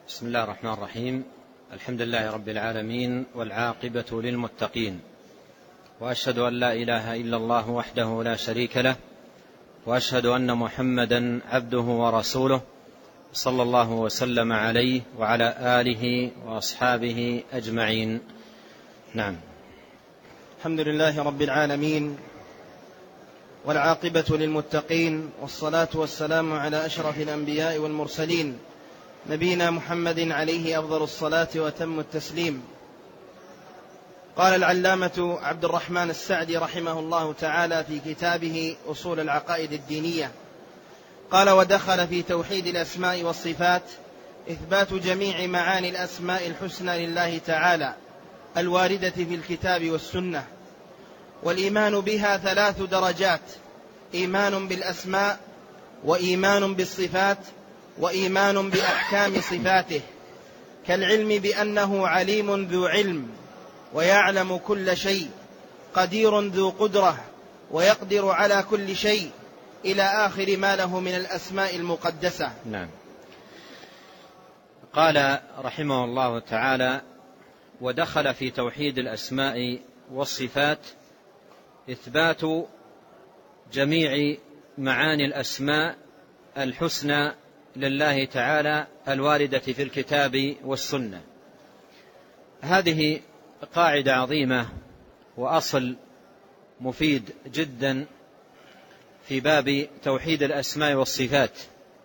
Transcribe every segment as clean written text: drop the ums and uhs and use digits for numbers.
بسم الله الرحمن الرحيم. الحمد لله رب العالمين، والعاقبة للمتقين، وأشهد أن لا إله إلا الله وحده لا شريك له، وأشهد أن محمدا عبده ورسوله، صلى الله وسلم عليه وعلى آله وأصحابه أجمعين. نعم. الحمد لله رب العالمين، والعاقبة للمتقين، والصلاة والسلام على أشرف الأنبياء والمرسلين، نبينا محمد عليه أفضل الصلاة وتم التسليم. قال العلامة عبد الرحمن السعدي رحمه الله تعالى في كتابه أصول العقائد الدينية، قال: ودخل في توحيد الأسماء والصفات إثبات جميع معاني الأسماء الحسنى لله تعالى الواردة في الكتاب والسنة، والإيمان بها 3 درجات: إيمان بالأسماء، وإيمان بالصفات، وإيمان بأحكام صفاته، كالعلم بأنه عليم ذو علم ويعلم كل شيء، قدير ذو قدرة ويقدر على كل شيء، إلى آخر ما له من الأسماء المقدسة. نعم. قال رحمه الله تعالى: ودخل في توحيد الأسماء والصفات إثبات جميع معاني الأسماء الحسنى لله تعالى الواردة في الكتاب والسنة. هذه قاعدة عظيمة وأصل مفيد جدا في باب توحيد الأسماء والصفات،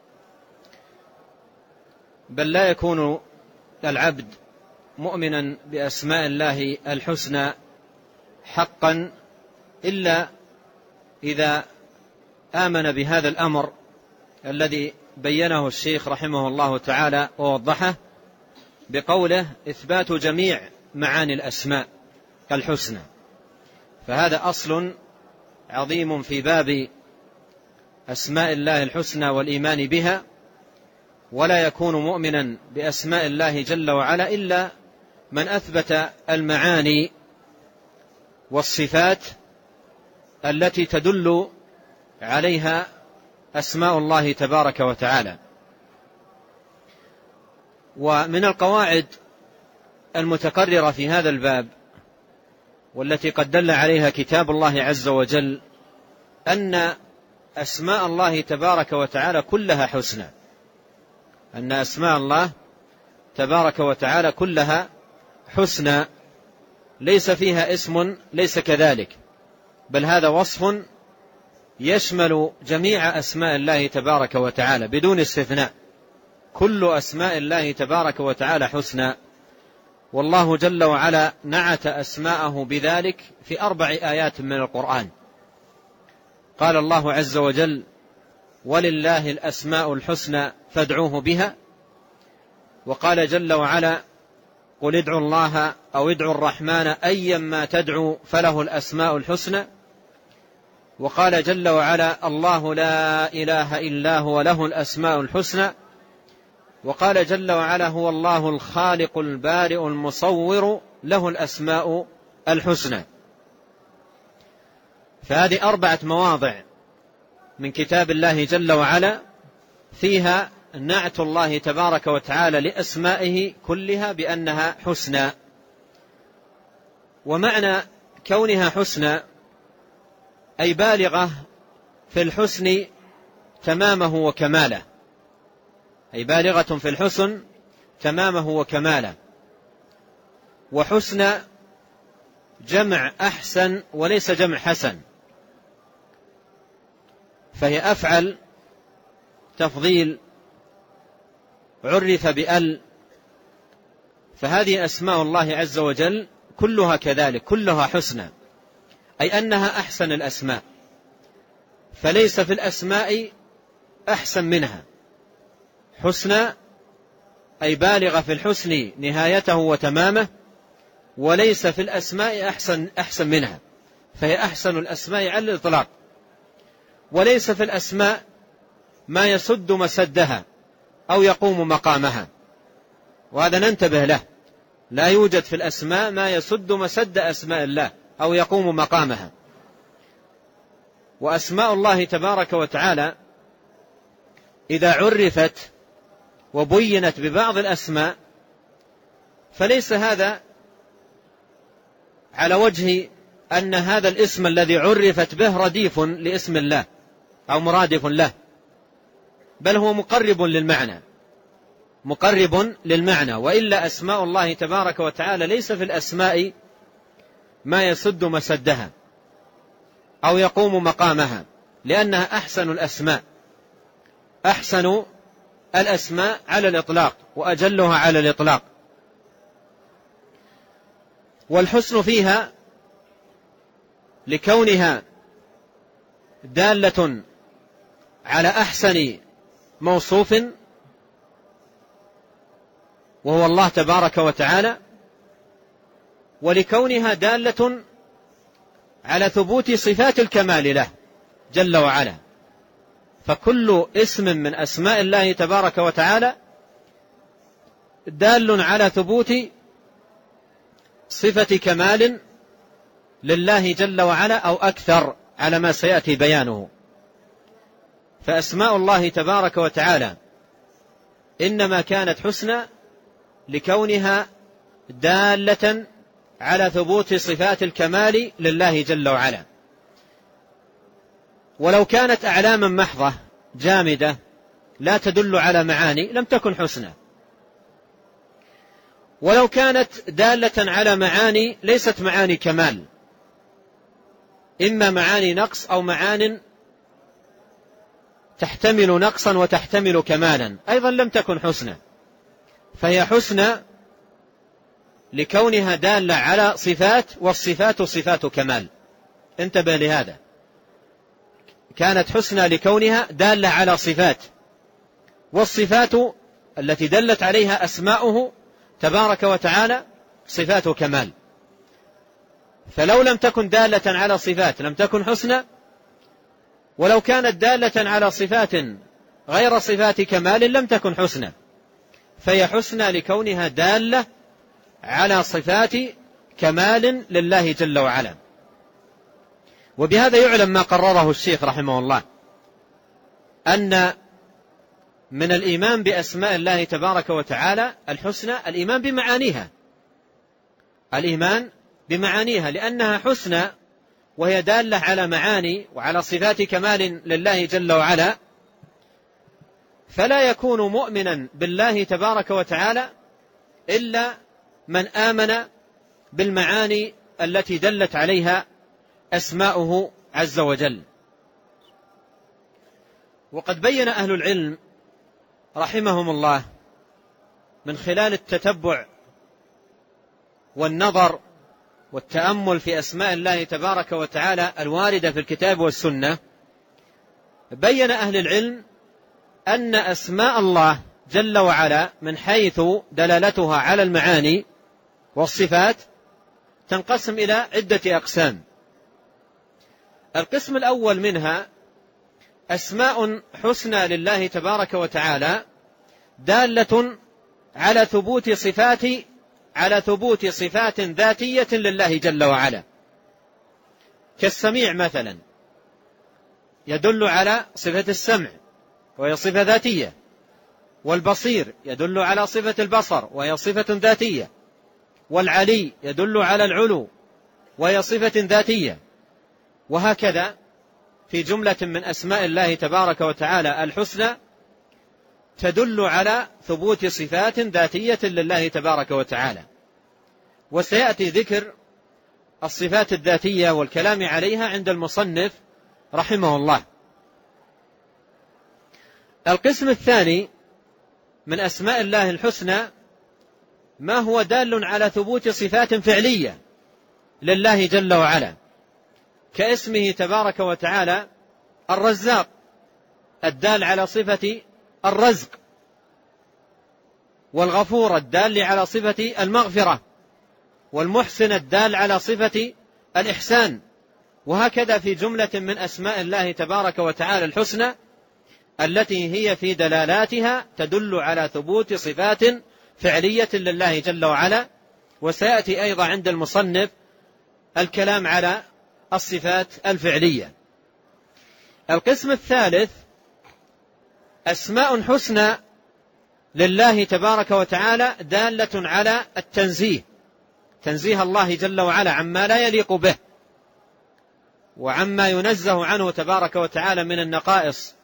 بل لا يكون العبد مؤمنا بأسماء الله الحسنى حقا إلا إذا آمن بهذا الأمر الذي بينه الشيخ رحمه الله تعالى ووضحه بقوله: إثبات جميع معاني الأسماء الحسنى. فهذا أصل عظيم في باب أسماء الله الحسنى والإيمان بها، ولا يكون مؤمنا بأسماء الله جل وعلا إلا من أثبت المعاني والصفات التي تدل عليها أسماء الله تبارك وتعالى. ومن القواعد المتقررة في هذا الباب والتي قد دل عليها كتاب الله عز وجل أن أسماء الله تبارك وتعالى كلها حسنى، أن أسماء الله تبارك وتعالى كلها حسنى، ليس فيها اسم ليس كذلك، بل هذا وصف يشمل جميع أسماء الله تبارك وتعالى بدون استثناء. كل أسماء الله تبارك وتعالى حسنى، والله جل وعلا نعت أسماءه بذلك في 4 آيات من القرآن. قال الله عز وجل: ولله الأسماء الحسنى فادعوه بها. وقال جل وعلا: قل ادعوا الله أو ادعوا الرحمن أيما تدعوا فله الأسماء الحسنى. وقال جل وعلا: الله لا إله إلا هو له الأسماء الحسنى. وقال جل وعلا: هو الله الخالق البارئ المصور له الأسماء الحسنى. فهذه 4 مواضع من كتاب الله جل وعلا فيها نعت الله تبارك وتعالى لأسمائه كلها بأنها حسنى. ومعنى كونها حسنى أي بالغة في الحسن تمامه وكماله، أي بالغة في الحسن تمامه وكماله. وحسنى جمع أحسن وليس جمع حسن، فهي أفعل تفضيل عرف بأل. فهذه أسماء الله عز وجل كلها كذلك، كلها حسنى، أي أنها أحسن الأسماء، فليس في الأسماء أحسن منها. حسنى أي بالغة في الحسن نهايته وتمامه، وليس في الأسماء أحسن منها، فهي أحسن الأسماء على الإطلاق. وليس في الأسماء ما يسد مسدها أو يقوم مقامها، وهذا ننتبه له. لا يوجد في الأسماء ما يسد مسد أسماء الله أو يقوم مقامها. وأسماء الله تبارك وتعالى إذا عرفت وبينت ببعض الأسماء، فليس هذا على وجه أن هذا الاسم الذي عرفت به رديف لاسم الله أو مرادف له، بل هو مقرب للمعنى. وإلا أسماء الله تبارك وتعالى ليس في الأسماء ما يسد مسدها أو يقوم مقامها، لأنها أحسن الأسماء على الإطلاق وأجلها على الإطلاق. والحسن فيها لكونها دالة على أحسن موصوف وهو الله تبارك وتعالى، ولكونها دالة على ثبوت صفات الكمال له جل وعلا. فكل اسم من أسماء الله تبارك وتعالى دال على ثبوت صفة كمال لله جل وعلا أو أكثر، على ما سيأتي بيانه. فأسماء الله تبارك وتعالى إنما كانت حسنى لكونها دالة على ثبوت صفات الكمال لله جل وعلا. ولو كانت أعلاما محضة جامدة لا تدل على معاني لم تكن حسنى، ولو كانت دالة على معاني ليست معاني كمال، إما معاني نقص أو معان تحتمل نقصا وتحتمل كمالا، أيضا لم تكن حسنى. فهي حسنى لكونها دالة على صفات، والصفات صفات كمال. انتبه لهذا، كانت حسنى لكونها دالة على صفات، والصفات التي دلت عليها أسماؤه تبارك وتعالى صفات كمال. فلو لم تكن دالة على صفات لم تكن حسنى، ولو كانت دالة على صفات غير صفات كمال لم تكن حسنى. فهي حسنى لكونها دالة على صفات كمال لله جل وعلا. وبهذا يعلم ما قرره الشيخ رحمه الله، أن من الإيمان بأسماء الله تبارك وتعالى الحسنى الإيمان بمعانيها، لأنها حسنى وهي دالة على معاني وعلى صفات كمال لله جل وعلا. فلا يكون مؤمنا بالله تبارك وتعالى إلا من آمن بالمعاني التي دلت عليها أسماؤه عز وجل. وقد بين أهل العلم رحمهم الله من خلال التتبع والنظر والتأمل في أسماء الله تبارك وتعالى الواردة في الكتاب والسنة، بين أهل العلم أن أسماء الله جل وعلا من حيث دلالتها على المعاني والصفات تنقسم إلى عدة أقسام. القسم الأول منها أسماء حسنى لله تبارك وتعالى دالة على ثبوت صفات ذاتية لله جل وعلا، كالسميع مثلا يدل على صفة السمع وهي صفة ذاتية، والبصير يدل على صفة البصر وهي صفة ذاتية، والعلي يدل على العلو وهي صفة ذاتية. وهكذا في جملة من أسماء الله تبارك وتعالى الحسنى تدل على ثبوت صفات ذاتية لله تبارك وتعالى. وسيأتي ذكر الصفات الذاتية والكلام عليها عند المصنف رحمه الله. القسم الثاني من أسماء الله الحسنى ما هو دال على ثبوت صفات فعلية لله جل وعلا، كاسمه تبارك وتعالى الرزاق الدال على صفة الرزق، والغفور الدال على صفة المغفرة، والمحسن الدال على صفة الإحسان. وهكذا في جملة من أسماء الله تبارك وتعالى الحسنى التي هي في دلالاتها تدل على ثبوت صفات فعلية لله جل وعلا. وسيأتي أيضا عند المصنف الكلام على الصفات الفعلية. القسم الثالث أسماء حسنى لله تبارك وتعالى دالة على التنزيه، تنزيه الله جل وعلا عما لا يليق به وعما ينزه عنه تبارك وتعالى من النقائص،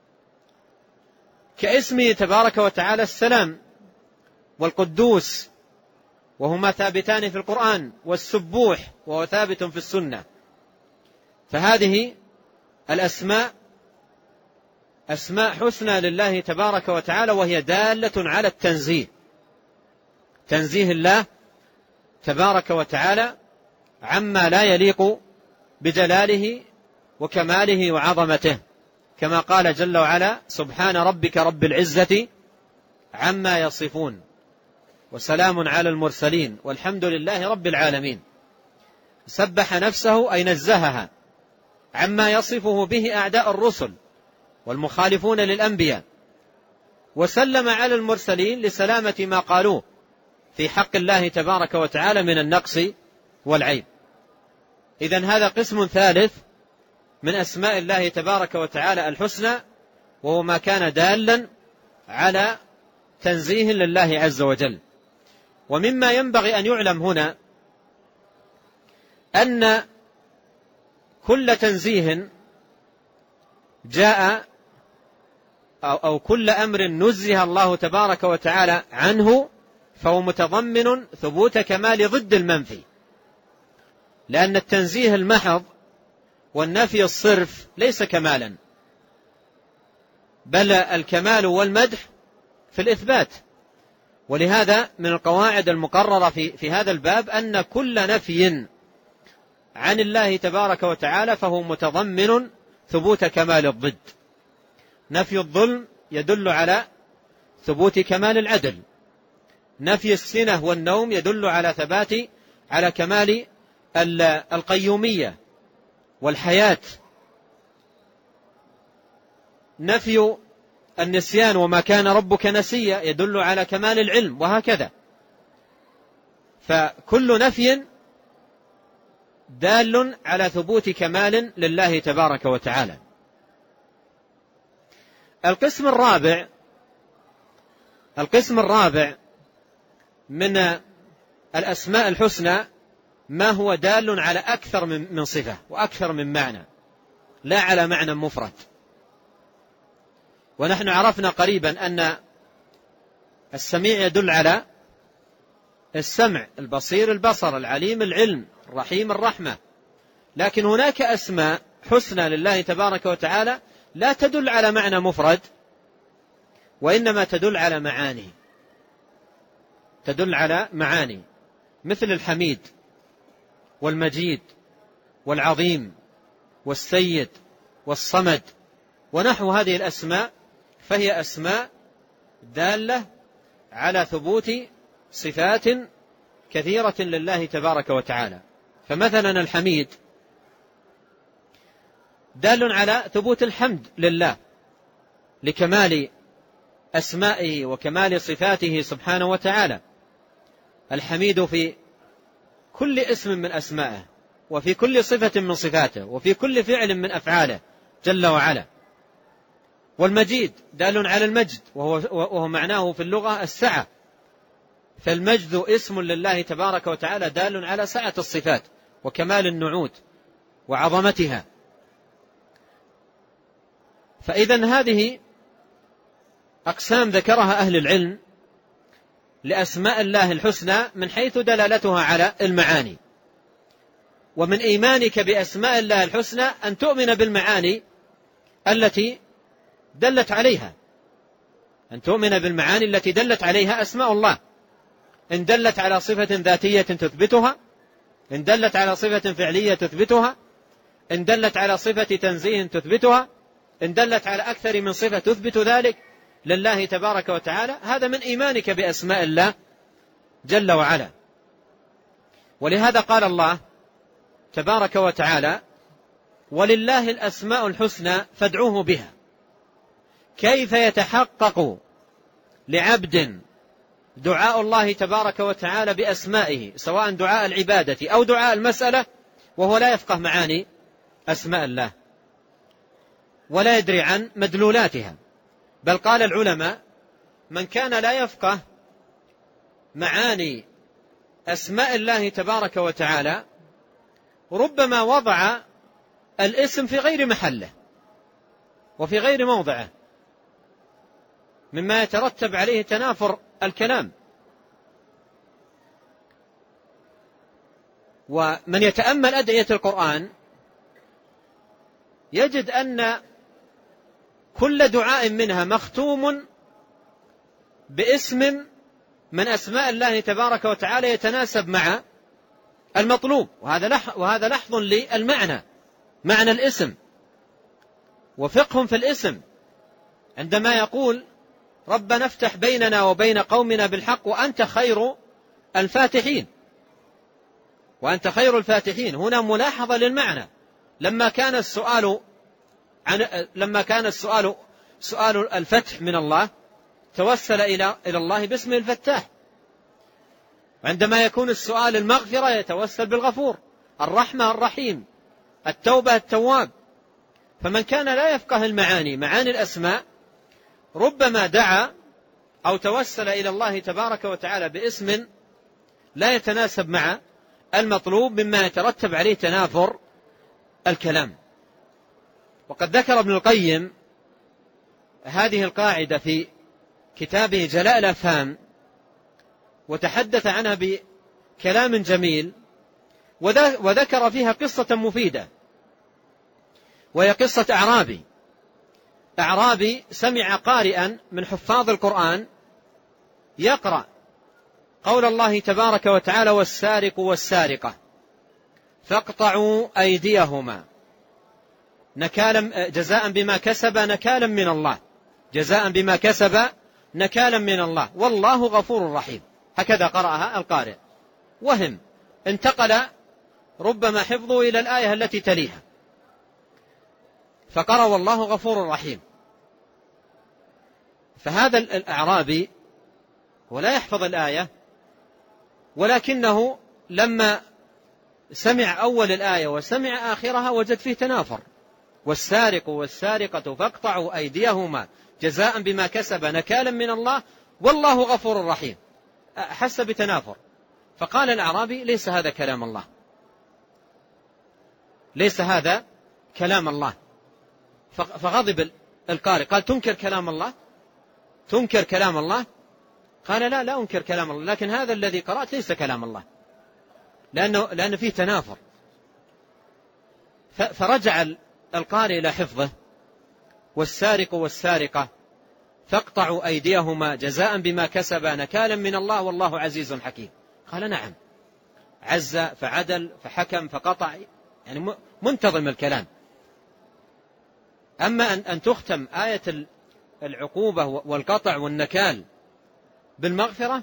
كاسمه تبارك وتعالى السلام والقدوس، وهما ثابتان في القرآن، والسبوح وهو ثابت في السنة. فهذه الأسماء أسماء حسنى لله تبارك وتعالى، وهي دالة على التنزيه، تنزيه الله تبارك وتعالى عما لا يليق بجلاله وكماله وعظمته، كما قال جل وعلا: سبحان ربك رب العزة عما يصفون وسلام على المرسلين والحمد لله رب العالمين. سبح نفسه أي نزهها عما يصفه به أعداء الرسل والمخالفون للأنبياء، وسلم على المرسلين لسلامة ما قالوه في حق الله تبارك وتعالى من النقص والعيب. إذن هذا قسم ثالث من أسماء الله تبارك وتعالى الحسنى، وهو ما كان دالا على تنزيه لله عز وجل. ومما ينبغي أن يعلم هنا أن كل تنزيه جاء أو كل أمر نزه الله تبارك وتعالى عنه فهو متضمن ثبوت كمال ضد المنفي، لأن التنزيه المحض والنفي الصرف ليس كمالا، بل الكمال والمدح في الإثبات. ولهذا من القواعد المقررة في هذا الباب أن كل نفي عن الله تبارك وتعالى فهو متضمن ثبوت كمال الضد. نفي الظلم يدل على ثبوت كمال العدل، نفي السنة والنوم يدل على ثبات على كمال القيومية والحياة، نفي النسيان وما كان ربك نسيا يدل على كمال العلم، وهكذا. فكل نفي دال على ثبوت كمال لله تبارك وتعالى. القسم الرابع من الأسماء الحسنى ما هو دال على أكثر من صفة وأكثر من معنى، لا على معنى مفرد. ونحن عرفنا قريبا أن السميع يدل على السمع، البصير البصر، العليم العلم، الرحيم الرحمة. لكن هناك أسماء حسنى لله تبارك وتعالى لا تدل على معنى مفرد، وإنما تدل على معاني، تدل على معاني، مثل الحميد والمجيد والعظيم والسيد والصمد ونحو هذه الأسماء، فهي أسماء دالة على ثبوت صفات كثيرة لله تبارك وتعالى. فمثلا الحميد دال على ثبوت الحمد لله لكمال أسمائه وكمال صفاته سبحانه وتعالى. الحميد في كل اسم من أسمائه، وفي كل صفة من صفاته، وفي كل فعل من أفعاله جل وعلا. والمجيد دال على المجد، وهو معناه في اللغة السعة، فالمجد اسم لله تبارك وتعالى دال على سعة الصفات وكمال النعوت وعظمتها. فإذن هذه أقسام ذكرها أهل العلم لأسماء الله الحسنى من حيث دلالتها على المعاني. ومن إيمانك بأسماء الله الحسنى أن تؤمن بالمعاني التي دلت عليها، أن تؤمن بالمعاني التي دلت عليها أسماء الله. إن دلت على صفة ذاتية تثبتها، إن دلت على صفة فعلية تثبتها، إن دلت على صفة تنزيه تثبتها، إن دلت على أكثر من صفة تثبت ذلك لله تبارك وتعالى. هذا من إيمانك بأسماء الله جل وعلا. ولهذا قال الله تبارك وتعالى: ولله الأسماء الحسنى فادعوه بها. كيف يتحقق لعبد دعاء الله تبارك وتعالى بأسمائه، سواء دعاء العبادة أو دعاء المسألة، وهو لا يفقه معاني أسماء الله ولا يدري عن مدلولاتها؟ بل قال العلماء من كان لا يفقه معاني أسماء الله تبارك وتعالى ربما وضع الاسم في غير محله وفي غير موضعه، مما يترتب عليه تنافر الكلام. ومن يتأمل أدعية القرآن يجد أن كل دعاء منها مختوم باسم من أسماء الله تبارك وتعالى يتناسب مع المطلوب، وهذا لحظ للمعنى، معنى الاسم وفقه في الاسم، عندما يقول ربنا افتح بيننا وبين قومنا بالحق وأنت خير الفاتحين. وأنت خير الفاتحين هنا ملاحظة للمعنى. لما كان السؤال سؤال الفتح من الله توسل إلى الله باسمه الفتاح، وعندما يكون السؤال المغفرة يتوسل بالغفور، الرحمة الرحيم، التوبة التواب. فمن كان لا يفقه معاني الأسماء ربما دعا أو توسل إلى الله تبارك وتعالى باسم لا يتناسب مع المطلوب، مما يترتب عليه تنافر الكلام. وقد ذكر ابن القيم هذه القاعدة في كتابه جلاء الأفهام، وتحدث عنها بكلام جميل، وذكر فيها قصة مفيدة، وهي قصة أعرابي سمع قارئا من حفاظ القرآن يقرأ قول الله تبارك وتعالى والسارق والسارقة فاقطعوا أيديهما جزاء بما كسب نكالا من الله، جزاء بما كسب نكالا من الله والله غفور رحيم. هكذا قرأها القارئ، وهم انتقل ربما حفظه إلى الآية التي تليها، فقرأ والله غفور رحيم. فهذا الأعرابي ولا يحفظ الآية، ولكنه لما سمع أول الآية وسمع آخرها وجد فيه تنافر، والسارق والسارقة فاقطعوا أيديهما جزاء بما كسب نكالا من الله والله غفور رحيم، حس بتنافر. فقال الأعرابي ليس هذا كلام الله، ليس هذا كلام الله. فغضب القارئ قال تنكر كلام الله؟ تنكر كلام الله؟ قال لا أنكر كلام الله، لكن هذا الذي قرأت ليس كلام الله، لأنه فيه تنافر. فرجع القارئ إلى حفظه والسارق والسارقة فاقطعوا أيديهما جزاء بما كسبا نكالا من الله والله عزيز حكيم. قال نعم، عز فعدل فحكم فقطع، يعني منتظم الكلام. أما أن تختم آية العقوبة والقطع والنكال بالمغفرة،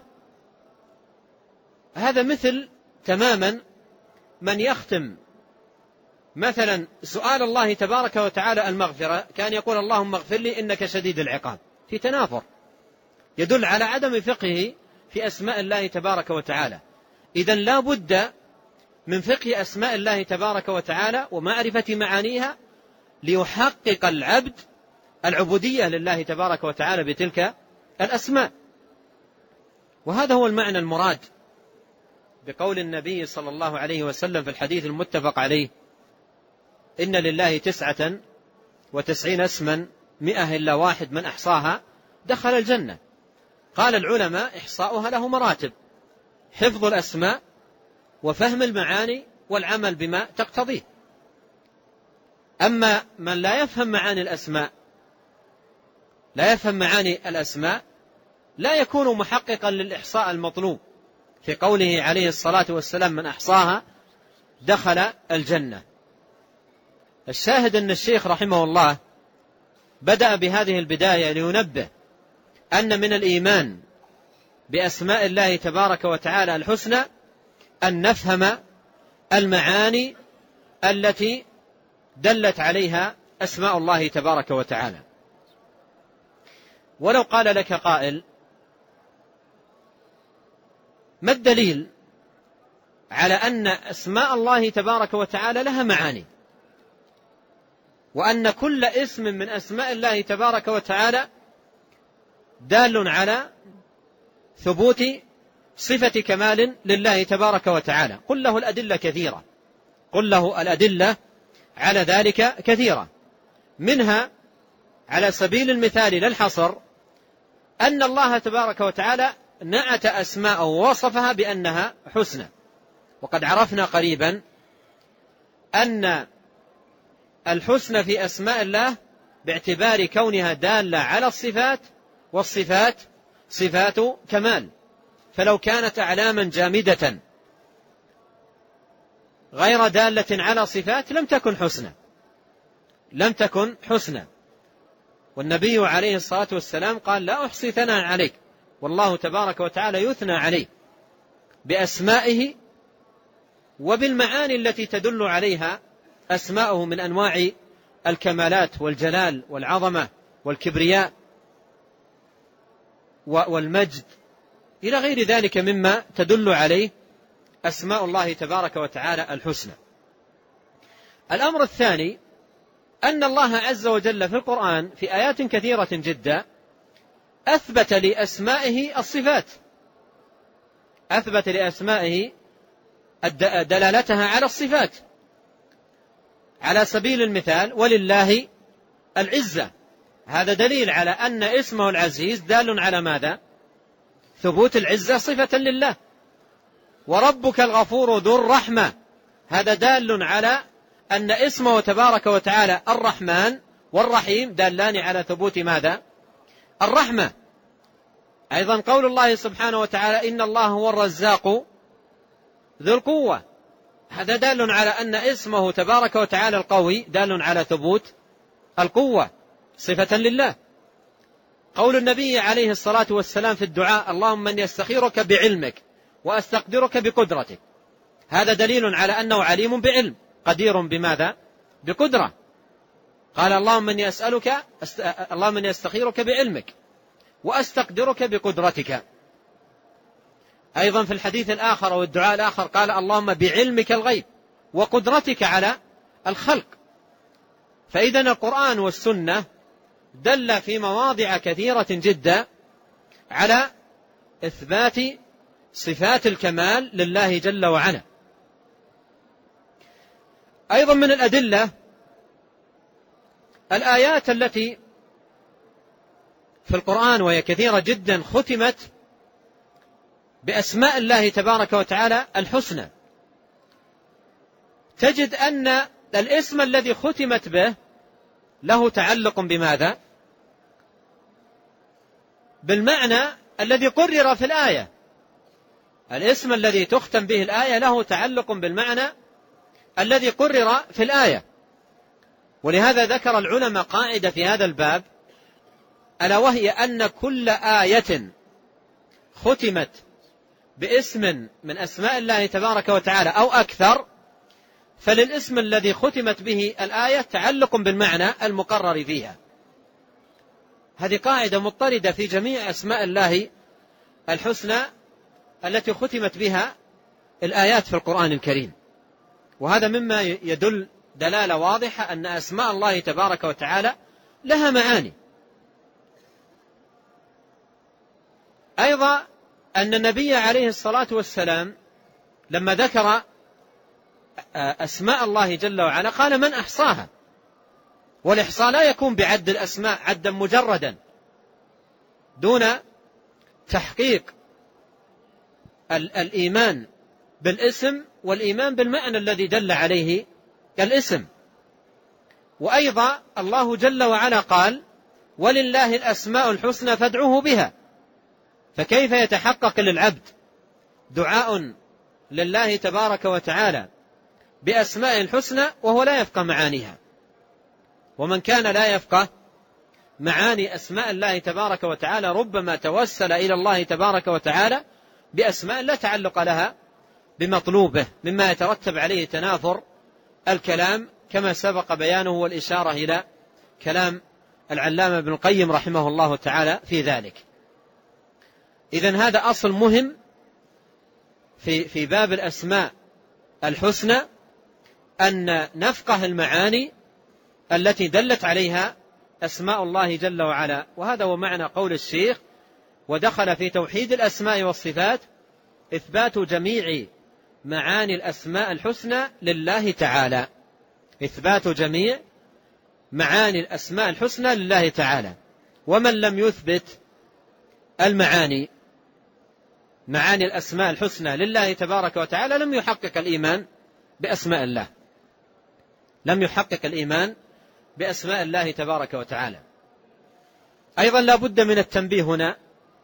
هذا مثل تماما من يختم مثلا سؤال الله تبارك وتعالى المغفرة كان يقول اللهم اغفر لي إنك شديد العقاب، في تنافر يدل على عدم فقهه في أسماء الله تبارك وتعالى. إذن لا بد من فقه أسماء الله تبارك وتعالى ومعرفة معانيها ليحقق العبد العبودية لله تبارك وتعالى بتلك الأسماء. وهذا هو المعنى المراد بقول النبي صلى الله عليه وسلم في الحديث المتفق عليه إن لله 99 اسما 100 إلا واحد من أحصاها دخل الجنة. قال العلماء إحصاؤها له مراتب: حفظ الأسماء وفهم المعاني والعمل بما تقتضيه. أما من لا يفهم معاني الأسماء لا يكون محققا للإحصاء المطلوب في قوله عليه الصلاة والسلام من أحصاها دخل الجنة. الشاهد أن الشيخ رحمه الله بدأ بهذه البداية لينبه أن من الإيمان بأسماء الله تبارك وتعالى الحسنى أن نفهم المعاني التي دلت عليها أسماء الله تبارك وتعالى. ولو قال لك قائل ما الدليل على أن أسماء الله تبارك وتعالى لها معاني، وأن كل اسم من أسماء الله تبارك وتعالى دال على ثبوت صفة كمال لله تبارك وتعالى. قل له الأدلة كثيرة، قل له الأدلة على ذلك كثيرة، منها على سبيل المثال للحصر أن الله تبارك وتعالى نعت أسماءه ووصفها بأنها حسنى. وقد عرفنا قريبا أن الحسنى في أسماء الله باعتبار كونها دالة على الصفات، والصفات صفات كمال، فلو كانت أعلاما جامدة غير دالة على صفات لم تكن حسنى، لم تكن حسنى. والنبي عليه الصلاة والسلام قال: لا أحصي ثناء عليك، والله تبارك وتعالى يثنى عليه بأسمائه وبالمعاني التي تدل عليها أسماؤه من أنواع الكمالات والجلال والعظمة والكبرياء والمجد إلى غير ذلك مما تدل عليه أسماء الله تبارك وتعالى الحسنى. الأمر الثاني أن الله عز وجل في القرآن في آيات كثيرة جدا أثبت لأسمائه الصفات، أثبت لأسمائه دلالتها على الصفات. على سبيل المثال: ولله العزة، هذا دليل على أن اسمه العزيز دال على ماذا؟ ثبوت العزة صفة لله. وربك الغفور ذو الرحمة، هذا دال على أن اسمه تبارك وتعالى الرحمن والرحيم دالان على ثبوت ماذا؟ الرحمة. أيضا قول الله سبحانه وتعالى: إن الله هو الرزاق ذو القوة، هذا دال على أن اسمه تبارك وتعالى القوي دال على ثبوت القوة صفة لله. قول النبي عليه الصلاة والسلام في الدعاء: اللهم من يستخيرك بعلمك وأستقدرك بقدرتك، هذا دليل على أنه عليم بعلم، قدير بماذا؟ بقدرة. قال: اللهم من يستخيرك بعلمك وأستقدرك بقدرتك. أيضا في الحديث الآخر والدعاء الآخر قال: اللهم بعلمك الغيب وقدرتك على الخلق. فإذا القرآن والسنة دل في مواضع كثيرة جدا على إثبات صفات الكمال لله جل وعلا. أيضا من الأدلة الآيات التي في القرآن وهي كثيرة جدا ختمت بأسماء الله تبارك وتعالى الحسنى. تجد أن الاسم الذي ختمت به له تعلق بماذا؟ بالمعنى الذي قرر في الآية. الاسم الذي تختم به الآية له تعلق بالمعنى الذي قرر في الآية. ولهذا ذكر العلماء قاعدة في هذا الباب، ألا وهي أن كل آية ختمت باسم من أسماء الله تبارك وتعالى أو أكثر، فللاسم الذي ختمت به الآية تعلق بالمعنى المقرر فيها. هذه قاعدة مضطردة في جميع أسماء الله الحسنى التي ختمت بها الآيات في القرآن الكريم. وهذا مما يدل دلالة واضحة أن أسماء الله تبارك وتعالى لها معاني. أيضا أن النبي عليه الصلاة والسلام لما ذكر أسماء الله جل وعلا قال: من أحصاها. والإحصاء لا يكون بعد الأسماء عدا مجردا دون تحقيق الإيمان بالاسم والإيمان بالمعنى الذي دل عليه الاسم. وأيضا الله جل وعلا قال: ولله الأسماء الحسنى فادعوه بها. فكيف يتحقق للعبد دعاء لله تبارك وتعالى بأسماء الحسنى وهو لا يفقه معانيها؟ ومن كان لا يفقه معاني أسماء الله تبارك وتعالى ربما توسل إلى الله تبارك وتعالى بأسماء لا تعلق لها بمطلوبه، مما يترتب عليه تنافر الكلام كما سبق بيانه والإشارة إلى كلام العلامة ابن القيم رحمه الله تعالى في ذلك. إذن هذا أصل مهم في باب الأسماء الحسنى، أن نفقه المعاني التي دلت عليها أسماء الله جل وعلا. وهذا هو معنى قول الشيخ: ودخل في توحيد الأسماء والصفات إثبات جميع معاني الأسماء الحسنى لله تعالى، إثبات جميع معاني الأسماء الحسنى لله تعالى. ومن لم يثبت معاني الأسماء الحسنى لله تبارك وتعالى لم يحقق الإيمان بأسماء الله، لم يحقق الإيمان بأسماء الله تبارك وتعالى. أيضا لا بد من التنبيه هنا،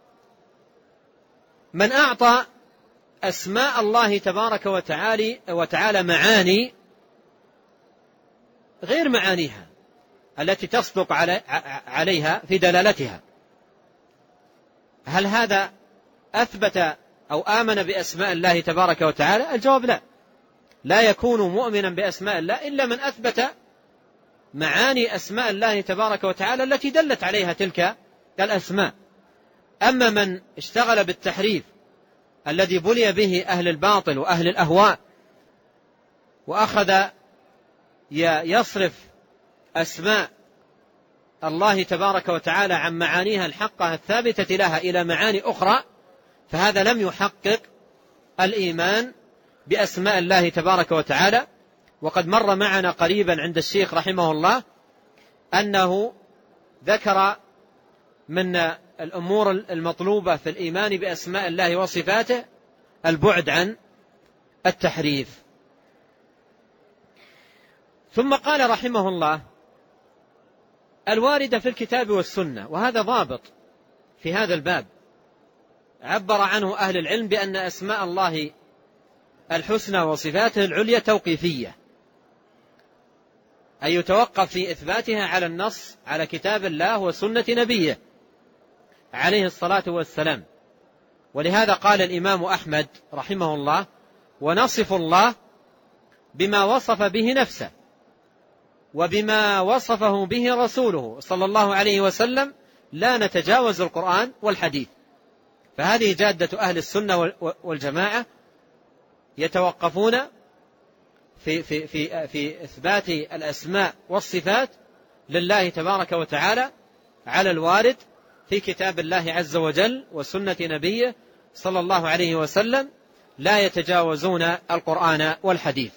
من أعطى أسماء الله تبارك وتعالى معاني غير معانيها التي تصدق عليها في دلالتها، هل هذا أثبت أو آمن بأسماء الله تبارك وتعالى؟ الجواب لا، لا يكون مؤمنا بأسماء الله إلا من أثبت معاني أسماء الله تبارك وتعالى التي دلت عليها تلك الأسماء. أما من اشتغل بالتحريف الذي بلي به أهل الباطل وأهل الأهواء، وأخذ يصرف أسماء الله تبارك وتعالى عن معانيها الحقة الثابتة لها إلى معاني أخرى، فهذا لم يحقق الإيمان بأسماء الله تبارك وتعالى. وقد مر معنا قريبا عند الشيخ رحمه الله أنه ذكر من الأمور المطلوبة في الإيمان بأسماء الله وصفاته البعد عن التحريف. ثم قال رحمه الله الواردة في الكتاب والسنة، وهذا ضابط في هذا الباب عبر عنه أهل العلم بأن أسماء الله الحسنى وصفاته العليا توقيفية، أي يتوقف في إثباتها على النص على كتاب الله وسنة نبيه عليه الصلاة والسلام. ولهذا قال الإمام أحمد رحمه الله ونصف الله بما وصف به نفسه وبما وصفه به رسوله صلى الله عليه وسلم، لا نتجاوز القرآن والحديث. فهذه جادة أهل السنة والجماعة، يتوقفون في إثبات الأسماء والصفات لله تبارك وتعالى على الوارد في كتاب الله عز وجل وسنة نبيه صلى الله عليه وسلم، لا يتجاوزون القرآن والحديث.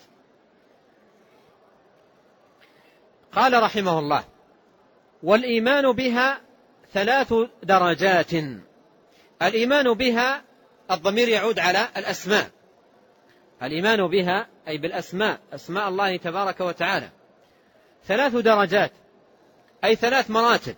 قال رحمه الله والإيمان بها 3 درجات. الإيمان بها الضمير يعود على الأسماء، الإيمان بها أي بالأسماء، أسماء الله تبارك وتعالى 3 درجات أي 3 مراتب.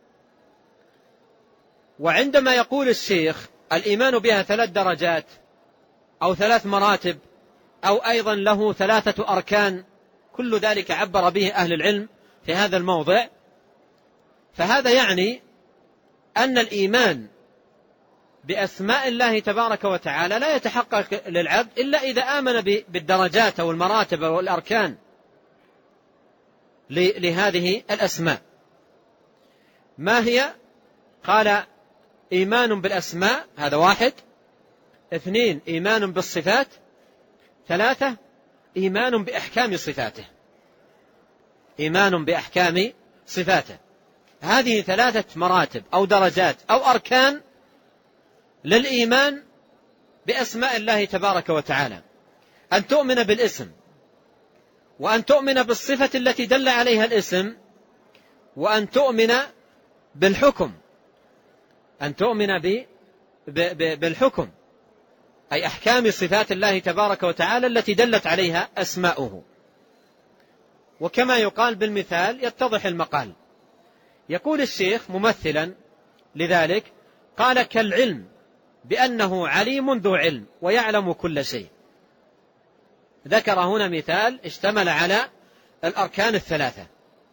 وعندما يقول الشيخ الإيمان بها 3 درجات أو 3 مراتب أو أيضا له 3 أركان، كل ذلك عبر به أهل العلم في هذا الموضع، فهذا يعني أن الإيمان بأسماء الله تبارك وتعالى لا يتحقق للعبد إلا إذا آمن بالدرجات أو المراتب والأركان لهذه الأسماء. ما هي؟ قال إيمان بالأسماء، هذا 1. 2 إيمان بالصفات. 3 إيمان بأحكام صفاته، إيمان بأحكام صفاته. هذه 3 مراتب أو درجات أو أركان للإيمان بأسماء الله تبارك وتعالى: أن تؤمن بالاسم، وأن تؤمن بالصفة التي دل عليها الاسم، وأن تؤمن بالحكم، أن تؤمن بالحكم أي أحكام صفات الله تبارك وتعالى التي دلت عليها أسماؤه. وكما يقال بالمثال يتضح المقال. يقول الشيخ ممثلا لذلك قال كالعلم بأنه عليم ذو علم ويعلم كل شيء. ذكر هنا مثال اشتمل على الأركان 3.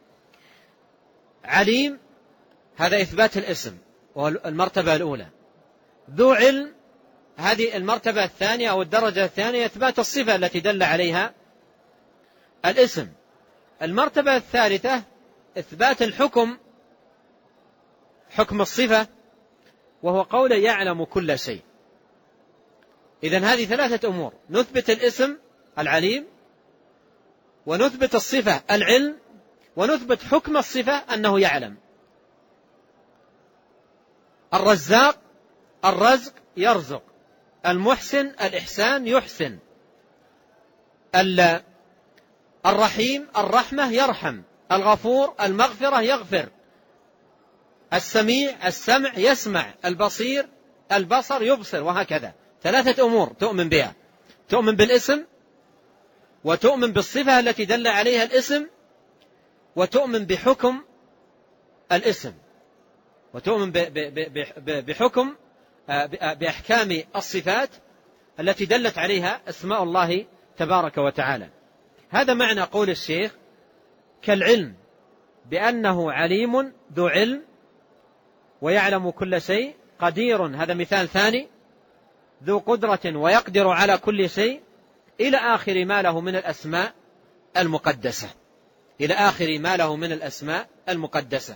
عليم هذا إثبات الاسم والمرتبة الأولى، ذو علم هذه المرتبة الثانية أو الدرجة الثانية، إثبات الصفة التي دل عليها الاسم. المرتبة الثالثة إثبات الحكم، حكم الصفة، وهو قول يعلم كل شيء. إذن هذه 3 أمور: نثبت الاسم العليم، ونثبت الصفة العلم، ونثبت حكم الصفة أنه يعلم. الرزاق الرزق يرزق، المحسن الإحسان يحسن، الرحيم الرحمة يرحم، الغفور المغفرة يغفر، السميع السمع يسمع، البصير البصر يبصر، وهكذا. 3 أمور تؤمن بها: تؤمن بالاسم، وتؤمن بالصفة التي دل عليها الاسم، وتؤمن بحكم الاسم، وتؤمن بحكم بأحكام الصفات التي دلت عليها أسماء الله تبارك وتعالى. هذا معنى قول الشيخ: كالعلم بأنه عليم ذو علم ويعلم كل شيء، قدير، هذا مثال ثاني، ذو قدرة ويقدر على كل شيء، إلى آخر ما له من الأسماء المقدسة، إلى آخر ما له من الأسماء المقدسة.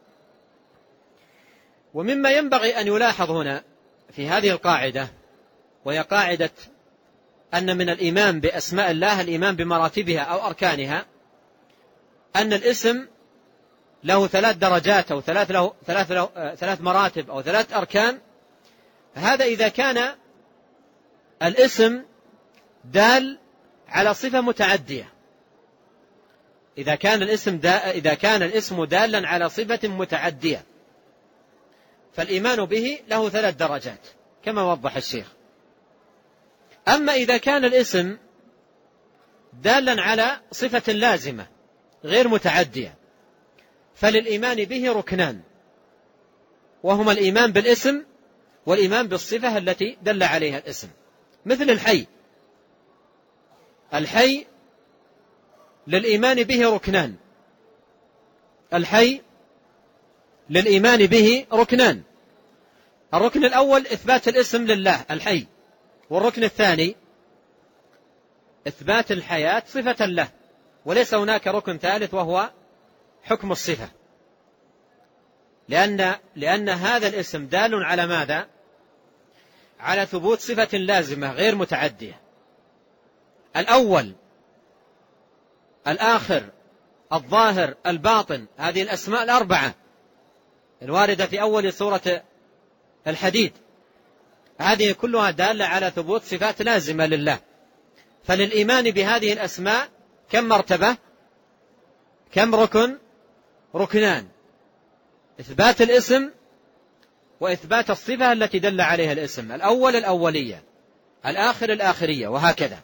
ومما ينبغي أن يلاحظ هنا في هذه القاعدة، وهي قاعدة أن من الإيمان بأسماء الله الإيمان بمراتبها أو أركانها، أن الاسم له 3 درجات أو 3 مراتب أو 3 أركان. هذا إذا كان الاسم دال على صفة متعدية، إذا كان الاسم دالا على صفة متعدية فالإيمان به له 3 درجات كما وضح الشيخ. أما إذا كان الاسم دالا على صفة لازمة غير متعدية فللإيمان به ركنان، وهما الإيمان بالاسم والإيمان بالصفة التي دل عليها الاسم. مثل الحي للإيمان به ركنان، الحي للإيمان به ركنان: الركن الأول إثبات الاسم لله الحي، والركن الثاني إثبات الحياة صفة له، وليس هناك ركن ثالث وهو حكم الصفة، لأن هذا الاسم دال على ماذا؟ على ثبوت صفة لازمة غير متعدية: الأول، الآخر، الظاهر، الباطن، هذه الأسماء ال4 الواردة في أول سورة الحديد، هذه كلها دالة على ثبوت صفات لازمة لله. فللإيمان بهذه الأسماء كم مرتبة؟ كم ركن؟ ركنان: إثبات الاسم وإثبات الصفة التي دل عليها الاسم، الأول الأولية، الآخر الآخرية، وهكذا.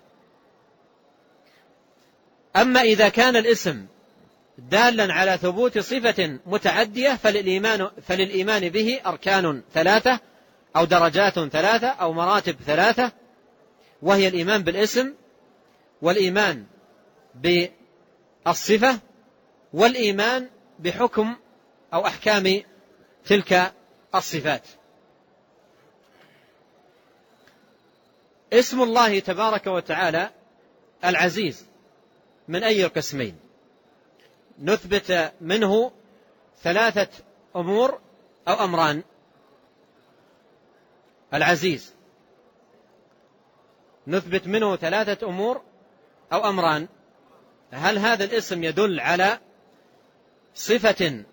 أما إذا كان الاسم دالا على ثبوت صفة متعدية فللإيمان به أركان 3 أو درجات 3 أو مراتب 3، وهي الإيمان بالاسم، والإيمان بالصفة، والإيمان بحكم أو أحكام تلك الصفات. اسم الله تبارك وتعالى العزيز من أي القسمين؟ نثبت منه 3 أمور أو أمران. العزيز نثبت منه 3 أمور أو أمران: هل هذا الاسم يدل على صفة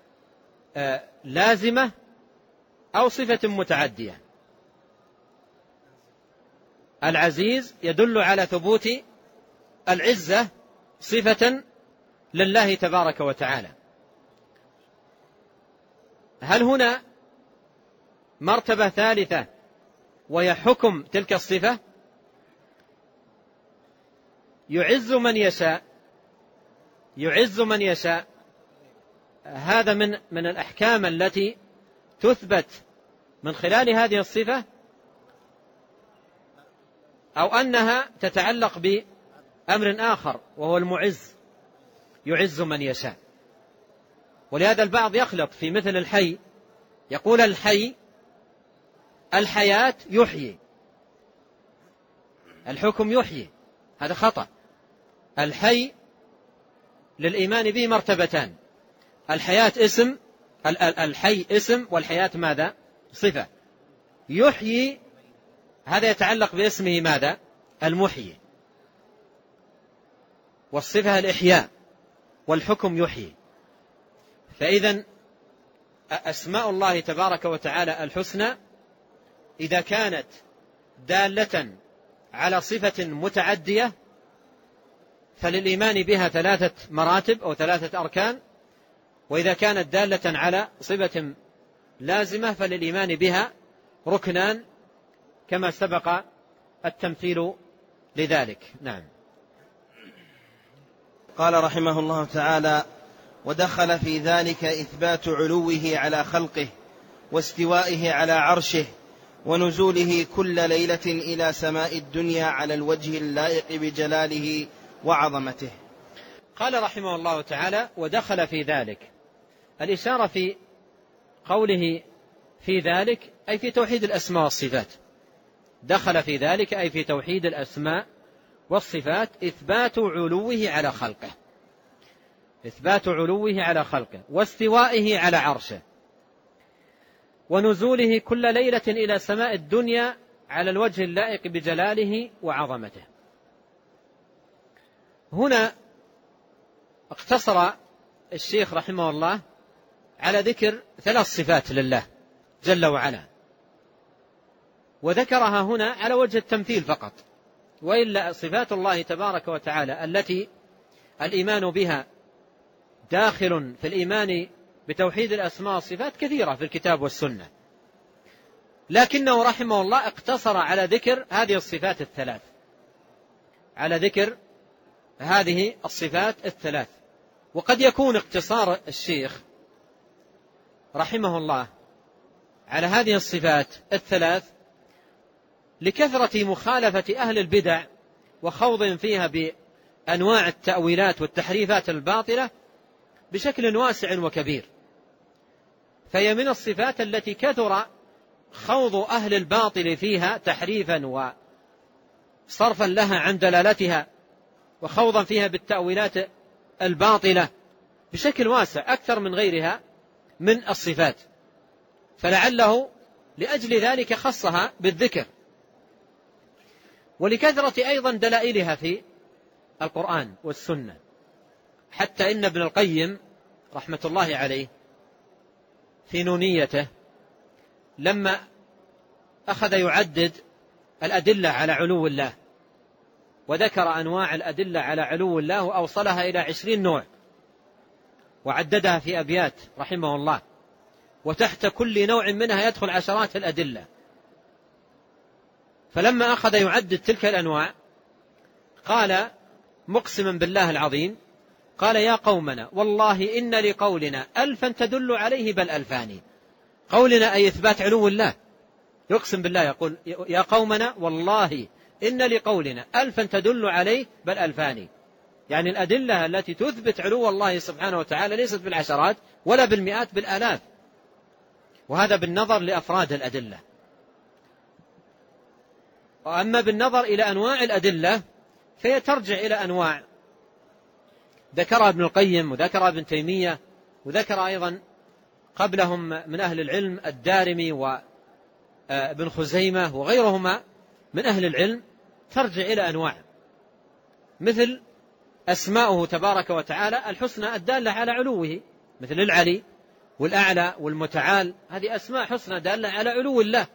لازمة أو صفة متعدية؟ العزيز يدل على ثبوت العزة صفة لله تبارك وتعالى. هل هنا مرتبة ثالثة وهي حكم تلك الصفة؟ يعز من يشاء، هذا من الأحكام التي تثبت من خلال هذه الصفة، أو أنها تتعلق بأمر آخر وهو المعز، يعز من يشاء. ولهذا البعض يخلط في مثل الحي، يقول الحي الحياة يحيي، الحكم يحيي، هذا خطأ. الحي للإيمان به مرتبتان: الحياة اسم، الحي اسم، والحياة ماذا؟ صفة. يحيي هذا يتعلق باسمه ماذا؟ المحيي، والصفة الإحياء، والحكم يحيي. فإذن أسماء الله تبارك وتعالى الحسنى إذا كانت دالة على صفة متعدية فللإيمان بها 3 مراتب أو 3 أركان، وإذا كانت دالة على صفة لازمة فللإيمان بها 2 ركنا كما سبق التمثيل لذلك. نعم. قال رحمه الله تعالى: ودخل في ذلك إثبات علوه على خلقه واستوائه على عرشه ونزوله كل ليلة إلى سماء الدنيا على الوجه اللائق بجلاله وعظمته. قال رحمه الله تعالى: ودخل في ذلك. الإشارة في قوله في ذلك أي في توحيد الأسماء والصفات. دخل في ذلك أي في توحيد الأسماء والصفات، إثبات علوه على خلقه، إثبات علوه على خلقه واستوائه على عرشه ونزوله كل ليلة إلى سماء الدنيا على الوجه اللائق بجلاله وعظمته. هنا اقتصر الشيخ رحمه الله على ذكر 3 صفات لله جل وعلا، وذكرها هنا على وجه التمثيل فقط، وإلا صفات الله تبارك وتعالى التي الإيمان بها داخل في الإيمان بتوحيد الأسماء والصفات كثيرة في الكتاب والسنة، لكنه رحمه الله اقتصر على ذكر هذه الصفات 3، على ذكر هذه الصفات 3. وقد يكون اقتصار الشيخ رحمه الله على هذه الصفات 3 لكثرة مخالفة أهل البدع وخوض فيها بأنواع التأويلات والتحريفات الباطلة بشكل واسع وكبير، فهي من الصفات التي كثر خوض أهل الباطل فيها تحريفا وصرفا لها عن دلالتها وخوضا فيها بالتأويلات الباطلة بشكل واسع أكثر من غيرها من الصفات، فلعله لأجل ذلك خصها بالذكر، ولكثرة أيضا دلائلها في القرآن والسنة. حتى إن ابن القيم رحمة الله عليه في نونيته لما أخذ يعدد الأدلة على علو الله وذكر أنواع الأدلة على علو الله وأوصلها إلى 20 نوع وعددها في أبيات رحمه الله، وتحت كل نوع منها يدخل عشرات الأدلة. فلما أخذ يعدد تلك الأنواع قال مقسما بالله العظيم، قال: يا قومنا والله إن لقولنا 1000 تدل عليه بل 2000. قولنا أي إثبات علو الله، يقسم بالله يقول: يا قومنا والله إن لقولنا 1000 تدل عليه بل 2000. يعني الأدلة التي تثبت علو الله سبحانه وتعالى ليست بالعشرات ولا بالمئات، بالآلاف، وهذا بالنظر لأفراد الأدلة. وأما بالنظر إلى أنواع الأدلة فهي ترجع إلى أنواع ذكرها ابن القيم وذكرها ابن تيمية وذكر أيضا قبلهم من أهل العلم الدارمي وابن خزيمة وغيرهما من أهل العلم، ترجع إلى أنواع مثل أسماؤه تبارك وتعالى الحسنى الدالة على علوه، مثل العلي والأعلى والمتعال، هذه أسماء حسنى دالة على علو الله.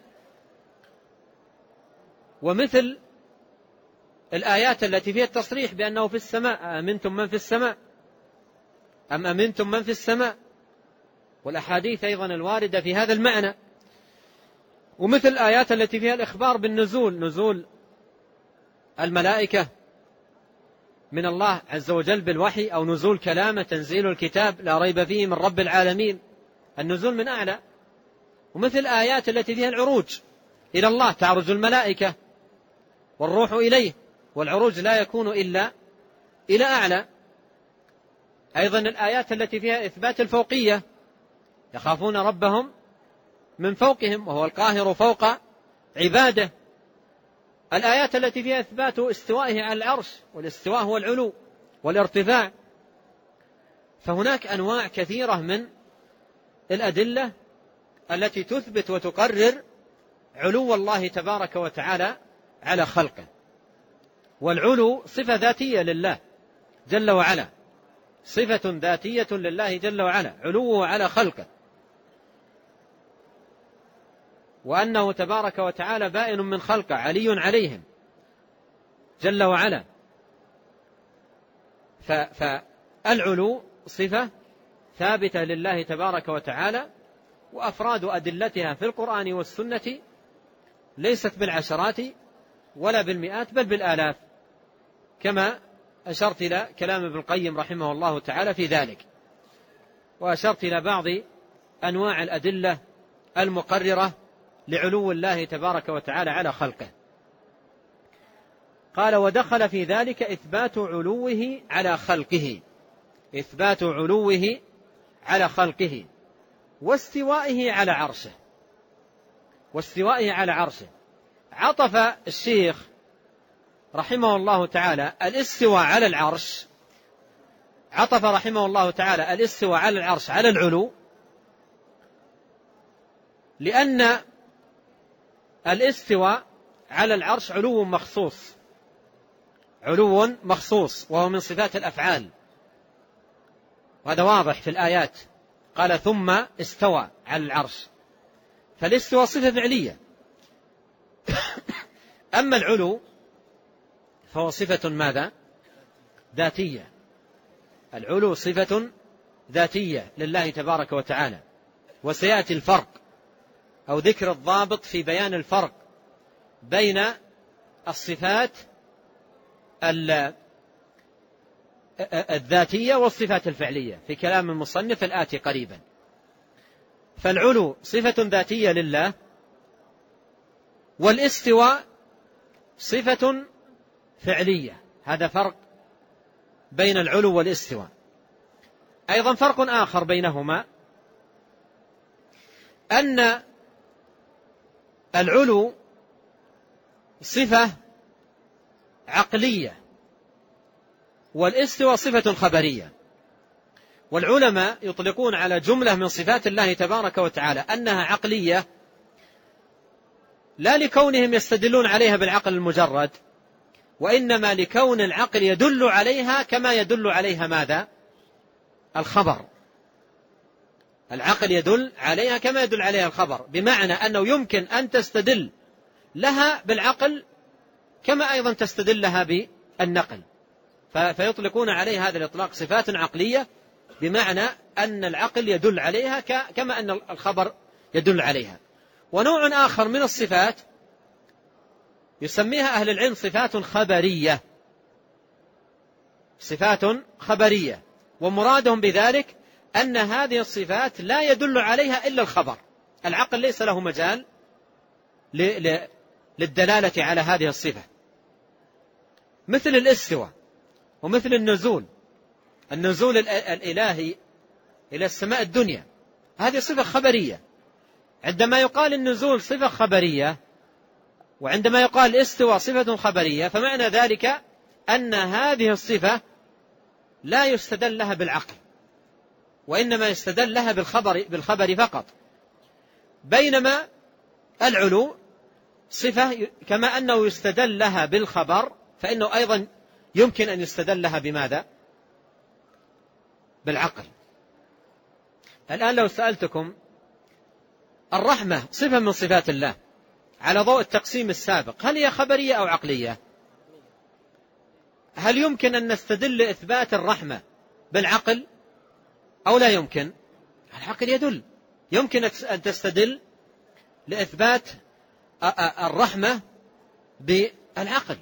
ومثل الآيات التي فيها التصريح بأنه في السماء، أمنتم من في السماء أم أمنتم من في السماء، والأحاديث أيضا الواردة في هذا المعنى. ومثل الآيات التي فيها الإخبار بالنزول، نزول الملائكة من الله عز وجل بالوحي، أو نزول كلامه تنزيل الكتاب لا ريب فيه من رب العالمين، النزول من أعلى. ومثل الآيات التي فيها العروج إلى الله، تعرج الملائكة والروح إليه، والعروج لا يكون إلا إلى أعلى. أيضا الآيات التي فيها إثبات الفوقية، يخافون ربهم من فوقهم وهو القاهر فوق عباده. الآيات التي فيها إثبات استوائه على العرش، والاستواء هو العلو والارتفاع. فهناك أنواع كثيرة من الأدلة التي تثبت وتقرر علو الله تبارك وتعالى على خلقه. والعلو صفة ذاتية لله جل وعلا، صفة ذاتية لله جل وعلا، علوه على خلقه. وأنه تبارك وتعالى بائن من خلقه علي عليهم جل وعلا. فالعلو صفة ثابتة لله تبارك وتعالى، وأفراد أدلتها في القرآن والسنة ليست بالعشرات ولا بالمئات بل بالآلاف، كما أشرت إلى كلام ابن القيم رحمه الله تعالى في ذلك، وأشرت إلى بعض أنواع الأدلة المقررة لعلو الله تبارك وتعالى على خلقه. قال: ودخل في ذلك إثبات علوه على خلقه، إثبات علوه على خلقه واستوائه على عرشه، واستوائه على عرشه. عطف الشيخ رحمه الله تعالى الاستواء على العرش، عطف رحمه الله تعالى الاستواء على العرش على العلو، لأن الاستواء على العرش علو مخصوص، علو مخصوص، وهو من صفات الأفعال، وهذا واضح في الآيات. قال: ثم استوى على العرش، فالاستواء صفة فعلية. أما العلو فهو صفة ماذا؟ ذاتية. العلو صفة ذاتية لله تبارك وتعالى. وسيأتي الفرق أو ذكر الضابط في بيان الفرق بين الصفات الذاتية والصفات الفعلية في كلام المصنف الآتي قريبا. فالعلو صفة ذاتية لله، والاستواء صفة فعلية. هذا فرق بين العلو والاستواء. أيضا فرق آخر بينهما أن العلو صفة عقلية والاستواء صفة خبرية. والعلماء يطلقون على جملة من صفات الله تبارك وتعالى أنها عقلية، لا لكونهم يستدلون عليها بالعقل المجرد، وإنما لكون العقل يدل عليها كما يدل عليها ماذا؟ الخبر. العقل يدل عليها كما يدل عليها الخبر، بمعنى أنه يمكن أن تستدل لها بالعقل كما أيضا تستدل لها بالنقل. فيطلقون عليها هذا الإطلاق صفات عقلية، بمعنى أن العقل يدل عليها كما أن الخبر يدل عليها. ونوع آخر من الصفات يسميها أهل العلم صفات خبرية، صفات خبرية، ومرادهم بذلك أن هذه الصفات لا يدل عليها إلا الخبر. العقل ليس له مجال للدلالة على هذه الصفة، مثل الاستواء ومثل النزول الإلهي إلى السماء الدنيا، هذه صفة خبرية. عندما يقال النزول صفة خبرية وعندما يقال الاستواء صفة خبرية، فمعنى ذلك أن هذه الصفة لا يستدل لها بالعقل، وإنما يستدل لها بالخبر فقط. بينما العلو صفة كما أنه يستدل لها بالخبر، فإنه أيضا يمكن أن يستدل لها بماذا؟ بالعقل. الآن لو سألتكم الرحمة صفة من صفات الله على ضوء التقسيم السابق، هل هي خبرية أو عقلية؟ هل يمكن أن نستدل لإثبات الرحمة بالعقل أو لا يمكن؟ العقل يدل، يمكن أن تستدل لإثبات الرحمة بالعقل.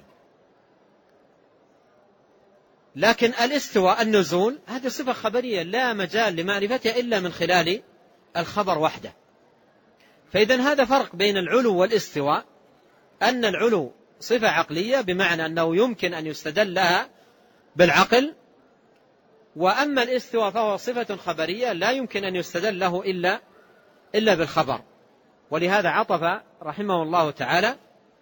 لكن الاستواء النزول هذه صفة خبرية لا مجال لمعرفتها إلا من خلال الخبر وحده. فإذن هذا فرق بين العلو والاستواء، أن العلو صفة عقلية بمعنى أنه يمكن أن يستدل لها بالعقل، وأما الاستواء فهو صفة خبرية لا يمكن أن يستدل له إلا بالخبر. ولهذا عطف رحمه الله تعالى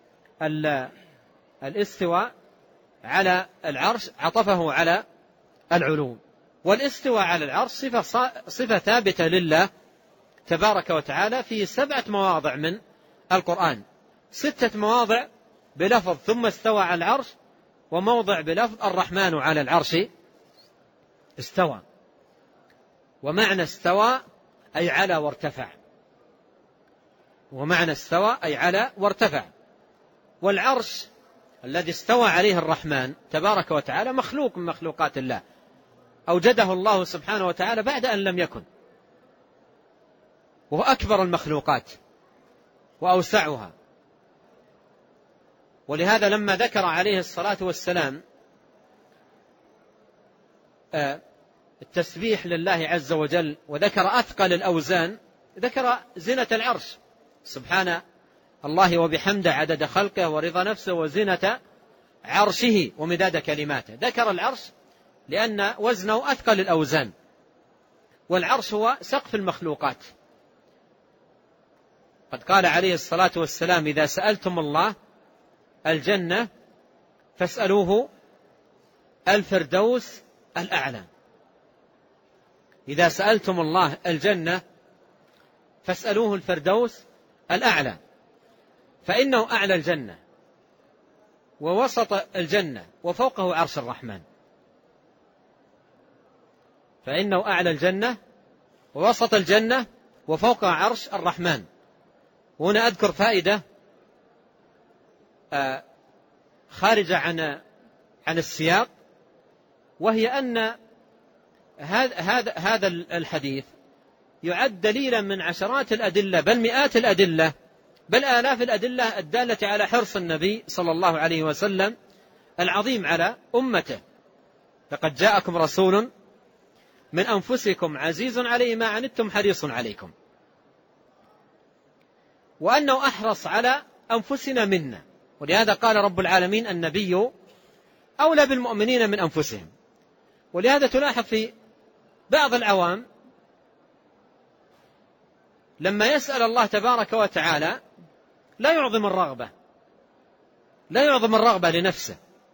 الاستواء على العرش عطفه على العلو. والاستواء على العرش صفة ثابتة لله تبارك وتعالى في 7 مواضع من القرآن، 6 مواضع بلفظ ثم استوى على العرش، وموضع بلفظ الرحمن على العرش استوى. ومعنى استوى أي على وارتفع. ومعنى استوى أي على وارتفع. والعرش الذي استوى عليه الرحمن تبارك وتعالى مخلوق من مخلوقات الله، أوجده الله سبحانه وتعالى بعد أن لم يكن، وهو أكبر المخلوقات وأوسعها. ولهذا لما ذكر عليه الصلاة والسلام التسبيح لله عز وجل وذكر أثقل الأوزان، ذكر زنة العرش سبحان الله وبحمده عدد خلقه ورضا نفسه وزنة عرشه ومداد كلماته. ذكر العرش لأن وزنه أثقل الأوزان، والعرش هو سقف المخلوقات. قد قال عليه الصلاة والسلام: إذا سألتم الله الجنة فاسألوه الفردوس الأعلى. إذا سألتم الله الجنة فاسألوه الفردوس الأعلى، فإنه أعلى الجنة ووسط الجنة وفوقه عرش الرحمن. فإنه أعلى الجنة ووسط الجنة وفوقه عرش الرحمن. هنا أذكر فائدة خارجة عن السياق، وهي أن هذا الحديث يعد دليلا من عشرات الأدلة بل مئات الأدلة بل آلاف الأدلة الدالة على حرص النبي صلى الله عليه وسلم العظيم على أمته. لقد جاءكم رسول من أنفسكم عزيز عليه ما عنتم حريص عليكم، وأنه أحرص على أنفسنا منا. ولهذا قال رب العالمين: النبي أولى بالمؤمنين من أنفسهم. ولهذا تلاحظ في بعض العوام لما يسأل الله تبارك وتعالى لا يعظم الرغبة لنفسه،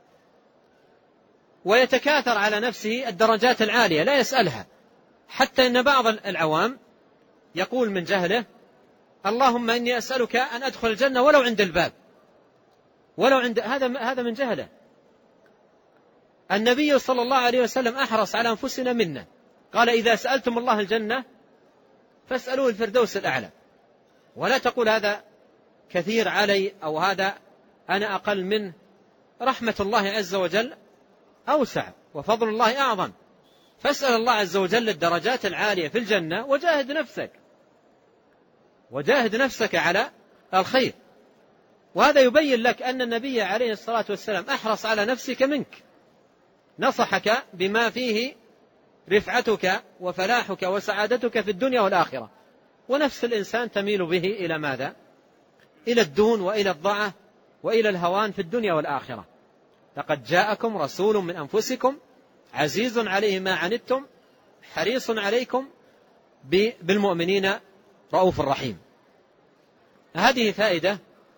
ويتكاثر على نفسه الدرجات العالية لا يسألها، حتى إن بعض العوام يقول من جهله: اللهم إني أسألك أن أدخل الجنة ولو عند الباب، ولو عند هذا من جهله. النبي صلى الله عليه وسلم أحرص على أنفسنا منا، قال: إذا سألتم الله الجنة فاسألوه الفردوس الأعلى. ولا تقول هذا كثير علي أو هذا أنا أقل منه. رحمة الله عز وجل أوسع وفضل الله أعظم، فاسأل الله عز وجل الدرجات العالية في الجنة وجاهد نفسك على الخير. وهذا يبين لك أن النبي عليه الصلاة والسلام أحرص على نفسك منك، نصحك بما فيه رفعتك وفلاحك وسعادتك في الدنيا والآخرة. ونفس الإنسان تميل به إلى ماذا؟ إلى الدون وإلى الضعة وإلى الهوان في الدنيا والآخرة. لقد جاءكم رسول من أنفسكم عزيز عليه ما عنتم حريص عليكم بالمؤمنين رؤوف رحيم. هذه فائدة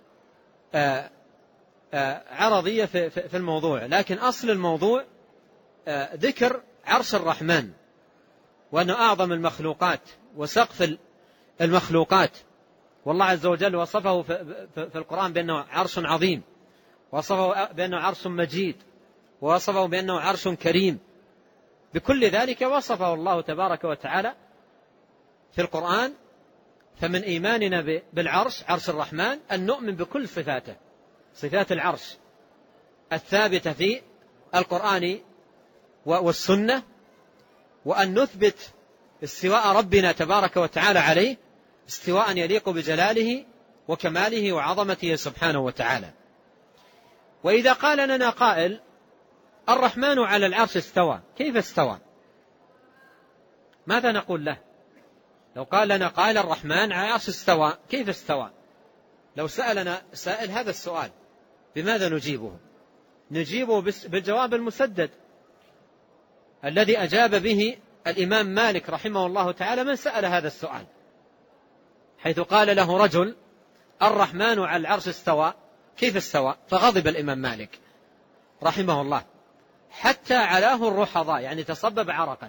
عرضية في الموضوع، لكن أصل الموضوع ذكر عرش الرحمن، وأنه أعظم المخلوقات وسقف المخلوقات. والله عز وجل وصفه في القرآن بأنه عرش عظيم، وصفه بأنه عرش مجيد، ووصفه بأنه عرش كريم. بكل ذلك وصفه الله تبارك وتعالى في القرآن. فمن إيماننا بالعرش عرش الرحمن أن نؤمن بكل صفاته، صفات العرش الثابتة في القرآن والسنة، وأن نثبت استواء ربنا تبارك وتعالى عليه استواء يليق بجلاله وكماله وعظمته سبحانه وتعالى. وإذا قال لنا قائل: الرحمن على العرش استوى، كيف استوى؟ ماذا نقول له؟ لو قال لنا قائل: الرحمن على العرش استوى، كيف استوى؟ لو سألنا سائل هذا السؤال بماذا نجيبه؟ نجيبه بالجواب المسدد الذي أجاب به الإمام مالك رحمه الله تعالى من سأل هذا السؤال، حيث قال له رجل: الرحمن على العرش استوى، كيف استوى؟ فغضب الإمام مالك رحمه الله حتى علاه الرحضاء، يعني تصبب عرقا،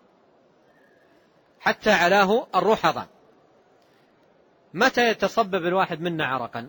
حتى علاه الرحضاء. متى يتصبب الواحد منا عرقا؟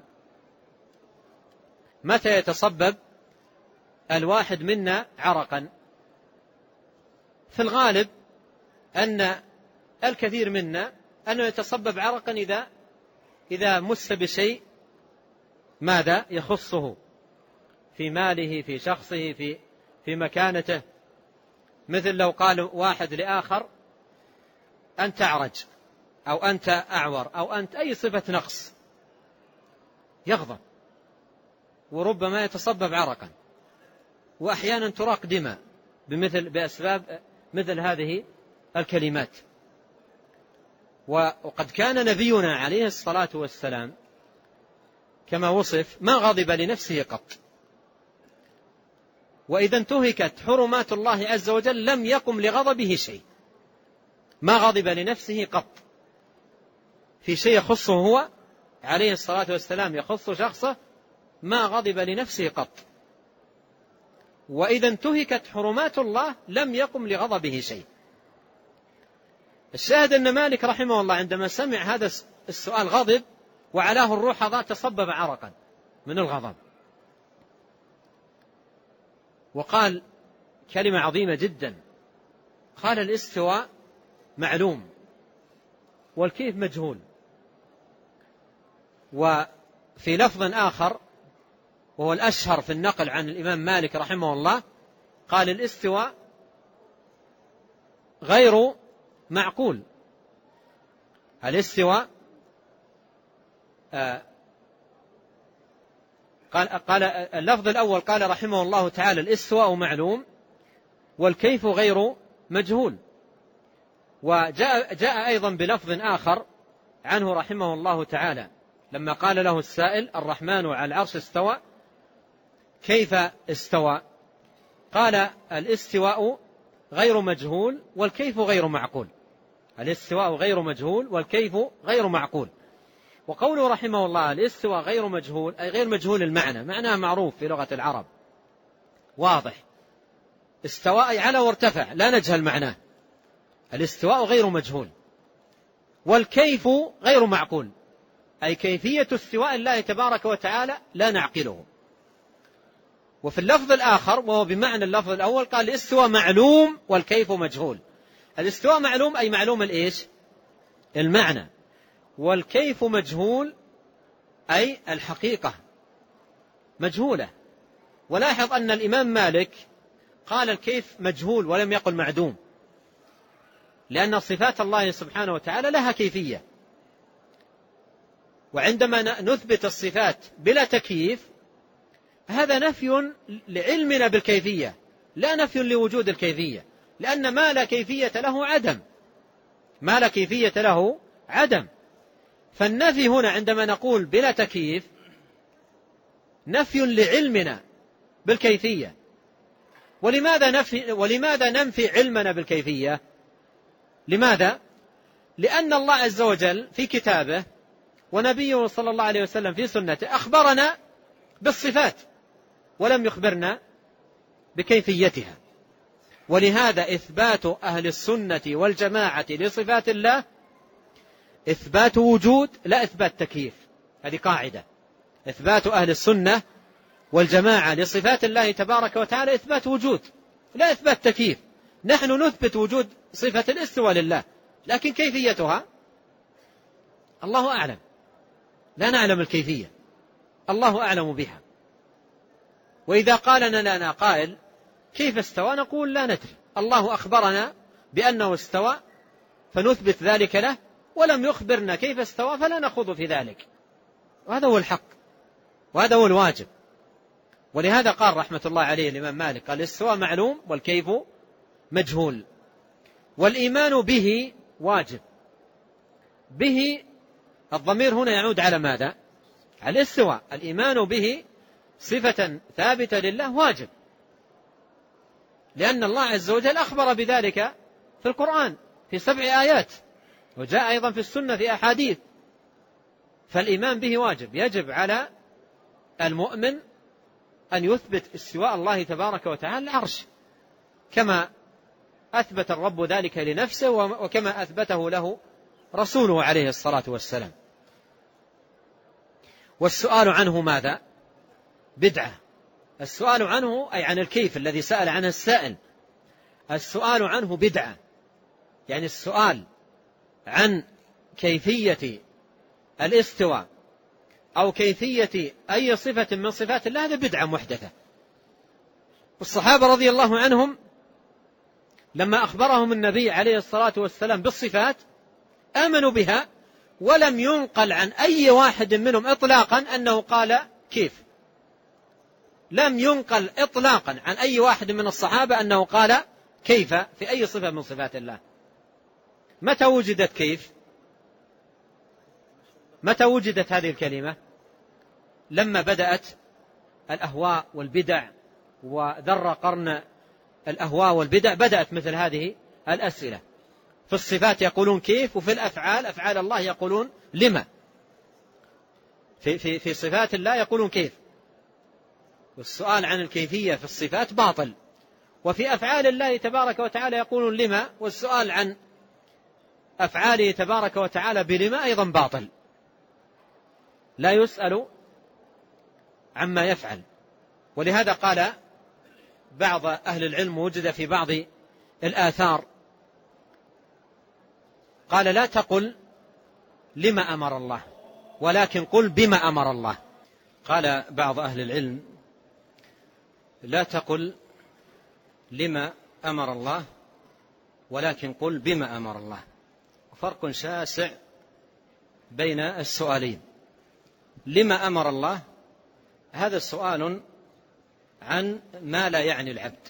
متى يتصبب الواحد منا عرقا؟ في الغالب أن الكثير منا أنه يتصبب عرقا إذا مس بشيء ماذا يخصه في ماله، في شخصه، في مكانته. مثل لو قال واحد لآخر أنت أعرج أو أنت أعور أو أنت أي صفة نقص، يغضب وربما يتصبب عرقا، وأحيانا تراق دماء بأسباب مثل هذه الكلمات. وقد كان نبينا عليه الصلاة والسلام كما وصف ما غضب لنفسه قط، وإذا انتهكت حرمات الله عز وجل لم يقم لغضبه شيء، ما غضب لنفسه قط في شيء يخصه هو عليه الصلاة والسلام، يخص شخصه، ما غضب لنفسه قط. وإذا انتهكت حرمات الله لم يقم لغضبه شيء. الشاهد أن مالك رحمه الله عندما سمع هذا السؤال غضب وعلاه الروحضاء، تصبب عرقا من الغضب، وقال كلمة عظيمة جدا، قال الاستواء معلوم والكيف مجهول. وفي لفظ آخر وهو الأشهر في النقل عن الإمام مالك رحمه الله، قال الاستواء غير معقول. الاستواء قال اللفظ الأول قال رحمه الله تعالى الاستواء معلوم والكيف غير مجهول. وجاء أيضا بلفظ آخر عنه رحمه الله تعالى لما قال له السائل الرحمن على العرش استوى كيف استوى، قال الاستواء غير مجهول والكيف غير معقول. الاستواء غير مجهول والكيف غير معقول. وقوله رحمه الله الاستواء غير مجهول أي غير مجهول المعنى، معناه معروف في لغة العرب واضح، استواء أي على وارتفع لا نجهل معناه، الاستواء غير مجهول. والكيف غير معقول أي كيفية استواء الله تبارك وتعالى لا نعقله. وفي اللفظ الآخر وهو بمعنى اللفظ الأول قال الاستواء معلوم والكيف مجهول. الاستواء معلوم أي معلوم الإيش؟ المعنى. والكيف مجهول أي الحقيقة مجهولة. ولاحظ أن الإمام مالك قال الكيف مجهول ولم يقل معدوم، لأن صفات الله سبحانه وتعالى لها كيفية، وعندما نثبت الصفات بلا تكييف هذا نفي لعلمنا بالكيفية لا نفي لوجود الكيفية، لأن ما لا كيفية له عدم، ما لا كيفية له عدم. فالنفي هنا عندما نقول بلا تكييف نفي لعلمنا بالكيفية. ولماذا ننفي علمنا بالكيفية؟ لماذا؟ لأن الله عز وجل في كتابه ونبيه صلى الله عليه وسلم في سنته أخبرنا بالصفات ولم يخبرنا بكيفيتها. ولهذا إثبات أهل السنة والجماعة لصفات الله إثبات وجود لا إثبات تكييف. هذه قاعدة، إثبات أهل السنة والجماعة لصفات الله تبارك وتعالى إثبات وجود لا إثبات تكييف. نحن نثبت وجود صفة الاستواء لله، لكن كيفيتها الله أعلم، لا نعلم الكيفية، الله أعلم بها. وإذا قال لنا قائل كيف استوى نقول لا ندري، الله أخبرنا بأنه استوى فنثبت ذلك له، ولم يخبرنا كيف استوى فلا نخوض في ذلك. وهذا هو الحق وهذا هو الواجب. ولهذا قال رحمة الله عليه الإمام مالك قال الاستواء معلوم والكيف مجهول. والإيمان به واجب. به الضمير هنا يعود على ماذا؟ على الاستواء. الإيمان به صفة ثابتة لله واجب، لأن الله عز وجل أخبر بذلك في القرآن في 7 آيات، وجاء أيضا في السنة في أحاديث. فالإيمان به واجب. يجب على المؤمن أن يثبت استواء الله تبارك وتعالى العرش كما أثبت الرب ذلك لنفسه وكما أثبته له رسوله عليه الصلاة والسلام. والسؤال عنه ماذا؟ بدعة. السؤال عنه أي عن الكيف الذي سأل عنه السائل، السؤال عنه بدعة، يعني السؤال عن كيفية الاستواء أو كيفية أي صفة من صفات الله هذا بدعة محدثة. والصحابة رضي الله عنهم لما أخبرهم النبي عليه الصلاة والسلام بالصفات آمنوا بها، ولم ينقل عن أي واحد منهم إطلاقا أنه قال كيف. لم ينقل إطلاقا عن أي واحد من الصحابة أنه قال كيف في أي صفة من صفات الله. متى وجدت كيف؟ متى وجدت هذه الكلمة؟ لما بدأت الأهواء والبدع وذر قرن الأهواء والبدع بدأت مثل هذه الأسئلة. في الصفات يقولون كيف، وفي الأفعال أفعال الله يقولون لما. في صفات الله يقولون كيف، والسؤال عن الكيفية في الصفات باطل. وفي أفعال الله تبارك وتعالى يقولون لما، والسؤال عن أفعاله تبارك وتعالى بلما أيضا باطل. لا يسأل عما يفعل. ولهذا قال بعض أهل العلم، وجد في بعض الآثار، قال لا تقل لما أمر الله ولكن قل بما أمر الله. قال بعض أهل العلم لا تقل لما أمر الله ولكن قل بما أمر الله. فرق شاسع بين السؤالين. لما أمر الله هذا سؤال عن ما لا يعني العبد،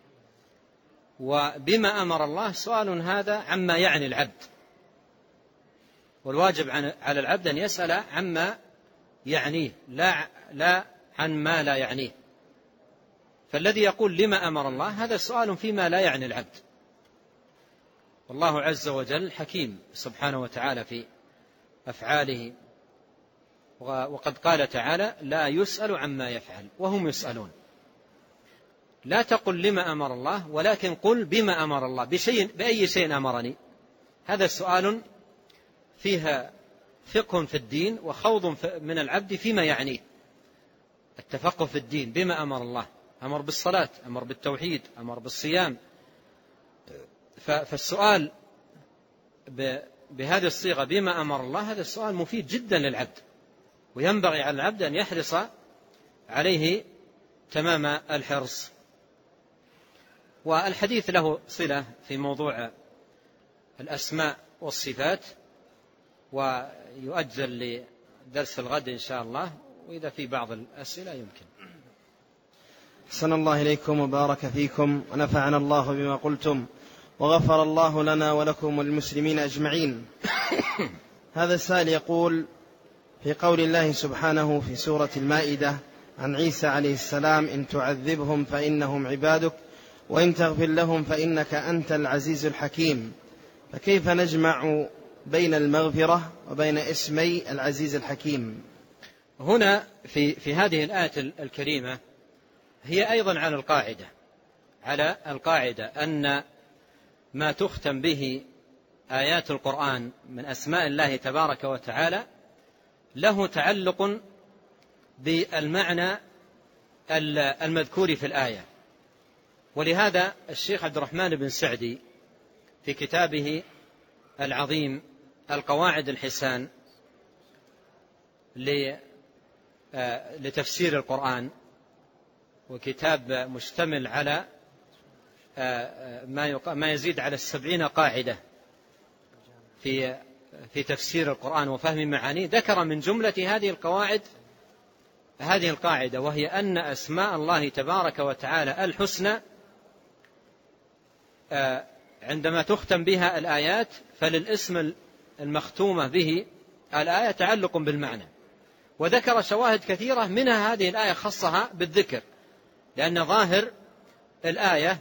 وبما أمر الله سؤال هذا عما يعني العبد. والواجب على العبد أن يسأل عما يعنيه لا عن ما لا يعنيه. فالذي يقول لما أمر الله هذا سؤال فيما لا يعني العبد. والله عز وجل حكيم سبحانه وتعالى في أفعاله، وقد قال تعالى لا يسأل عما يفعل وهم يسألون. لا تقل لما أمر الله ولكن قل بما أمر الله. بأي شيء أمرني؟ هذا سؤال فيها فقه في الدين وخوض من العبد فيما يعنيه. التفقه في الدين بما أمر الله، أمر بالصلاة، أمر بالتوحيد، أمر بالصيام. فالسؤال بهذه الصيغة بما أمر الله هذا السؤال مفيد جدا للعبد، وينبغي على العبد أن يحرص عليه تمام الحرص. والحديث له صلة في موضوع الأسماء والصفات، ويؤجل لدرس الغد إن شاء الله، وإذا في بعض الأسئلة يمكن. أحسن الله إليكم وبارك فيكم ونفعنا الله بما قلتم، وغفر الله لنا ولكم والمسلمين أجمعين. هذا السائل يقول في قول الله سبحانه في سورة المائدة عن عيسى عليه السلام إن تعذبهم فإنهم عبادك وإن تغفر لهم فإنك أنت العزيز الحكيم، فكيف نجمع بين المغفرة وبين اسمي العزيز الحكيم؟ هنا في هذه الآية الكريمة هي أيضا على القاعدة أن ما تختم به آيات القرآن من أسماء الله تبارك وتعالى له تعلق بالمعنى المذكور في الآية. ولهذا الشيخ عبد الرحمن بن سعدي في كتابه العظيم القواعد الحسان لتفسير القرآن، وكتاب مشتمل على ما يزيد على 70 قاعدة في تفسير القرآن وفهم معانيه، ذكر من جملة هذه القاعدة، وهي أن أسماء الله تبارك وتعالى الحسنى عندما تختم بها الآيات فللاسم المختومة به الآية تعلق بالمعنى. وذكر شواهد كثيرة منها هذه الآية خصها بالذكر، لأن ظاهر الآية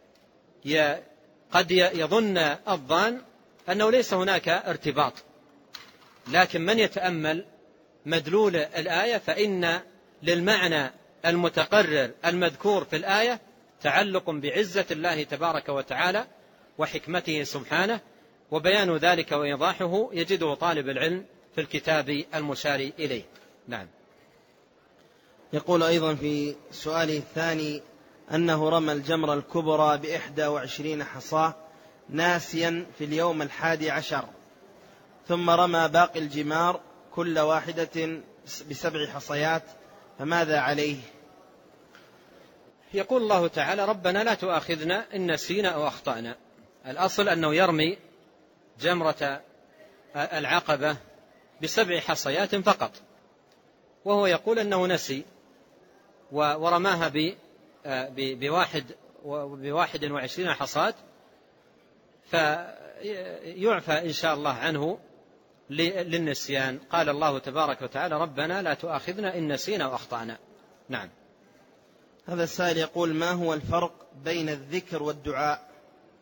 قد يظن الظان أنه ليس هناك ارتباط، لكن من يتأمل مدلول الآية فإن للمعنى المتقرر المذكور في الآية تعلق بعزة الله تبارك وتعالى وحكمته سبحانه، وبيان ذلك وإيضاحه يجده طالب العلم في الكتاب المشار إليه. نعم. يقول أيضا في سؤاله الثاني أنه رمى الجمرة الكبرى ب21 حصاة ناسيا في اليوم 11، ثم رمى باقي الجمار كل واحدة ب7 حصيات، فماذا عليه؟ يقول الله تعالى: ربنا لا تؤاخذنا إن نسينا أو أخطأنا. الأصل أنه يرمي جمرة العقبة ب7 حصيات فقط، وهو يقول أنه نسي ورماها ب21 حصاة، فيعفى إن شاء الله عنه للنسيان. قال الله تبارك وتعالى: ربنا لا تؤاخذنا إن نسينا وأخطأنا. نعم. هذا السائل يقول: ما هو الفرق بين الذكر والدعاء؟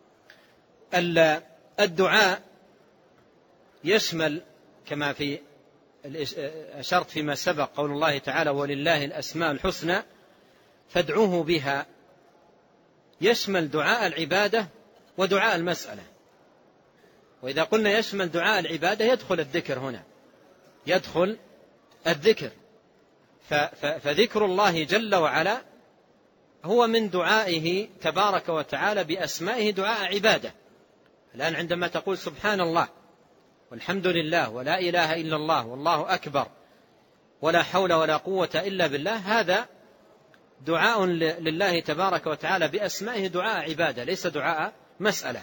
الدعاء يشمل كما في أشرت فيما سبق قول الله تعالى: ولله الأسماء الحسنى فادعوه بها، يشمل دعاء العبادة ودعاء المسألة. وإذا قلنا يشمل دعاء العبادة يدخل الذكر هنا، يدخل الذكر. فذكر الله جل وعلا هو من دعائه تبارك وتعالى بأسمائه دعاء عبادة. الآن عندما تقول سبحان الله والحمد لله ولا إله إلا الله والله أكبر ولا حول ولا قوة إلا بالله، هذا دعاء لله تبارك وتعالى بأسمائه دعاء عبادة، ليس دعاء مسألة.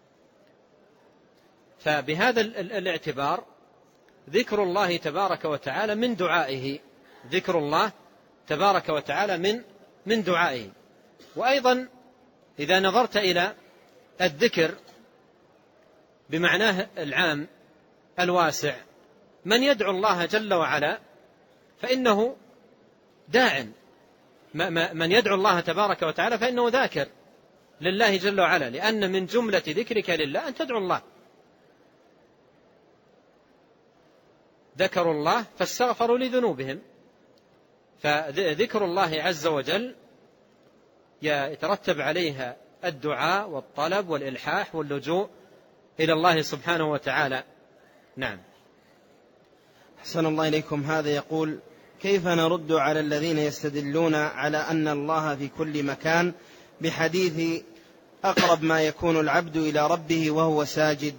فبهذا الاعتبار ذكر الله تبارك وتعالى من دعائه، ذكر الله تبارك وتعالى من دعائه. وأيضا إذا نظرت إلى الذكر بمعناه العام الواسع، من يدعو الله جل وعلا فإنه داع، من يدعو الله تبارك وتعالى فإنه ذاكر لله جل وعلا، لأن من جملة ذكرك لله أن تدعو الله. ذكروا الله فاستغفروا لذنوبهم. فذكر الله عز وجل يترتب عليها الدعاء والطلب والإلحاح واللجوء إلى الله سبحانه وتعالى. نعم. أحسن الله إليكم. هذا يقول: كيف نرد على الذين يستدلون على أن الله في كل مكان بحديث أقرب ما يكون العبد إلى ربه وهو ساجد،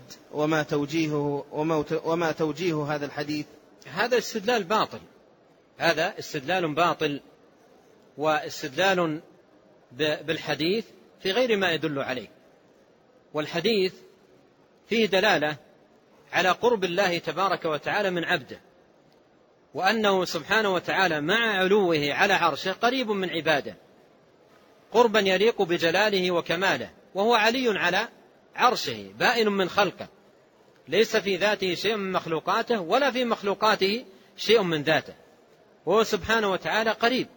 وما توجيه هذا الحديث؟ هذا استدلال باطل، هذا استدلال باطل، واستدلال بالحديث في غير ما يدل عليه. والحديث فيه دلالة على قرب الله تبارك وتعالى من عبده، وأنه سبحانه وتعالى مع علوه على عرشه قريب من عباده قربا يليق بجلاله وكماله، وهو علي على عرشه بائن من خلقه، ليس في ذاته شيء من مخلوقاته ولا في مخلوقاته شيء من ذاته، وهو سبحانه وتعالى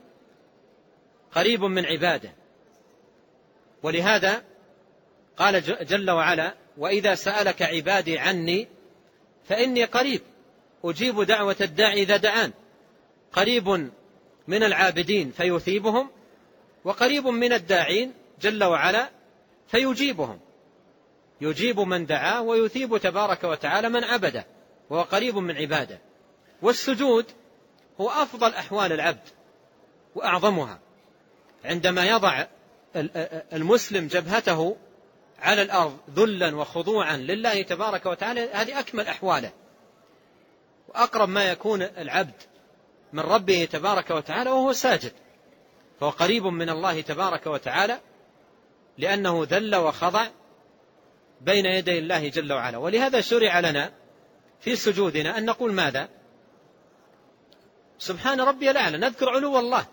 قريب من عباده. ولهذا قال جل وعلا: وإذا سألك عبادي عني فإني قريب أجيب دعوة الداعي إذا دعان، قريب من العابدين فيثيبهم، وقريب من الداعين جل وعلا فيجيبهم، يجيب من دعاه ويثيب تبارك وتعالى من عبده، وهو قريب من عباده. والسجود هو أفضل أحوال العبد وأعظمها، عندما يضع المسلم جبهته على الأرض ذلا وخضوعا لله تبارك وتعالى، هذه أكمل أحواله، وأقرب ما يكون العبد من ربه تبارك وتعالى وهو ساجد، فهو قريب من الله تبارك وتعالى لأنه ذل وخضع بين يدي الله جل وعلا. ولهذا شرع لنا في سجودنا أن نقول ماذا؟ سبحان ربي الأعلى، نذكر علو الله.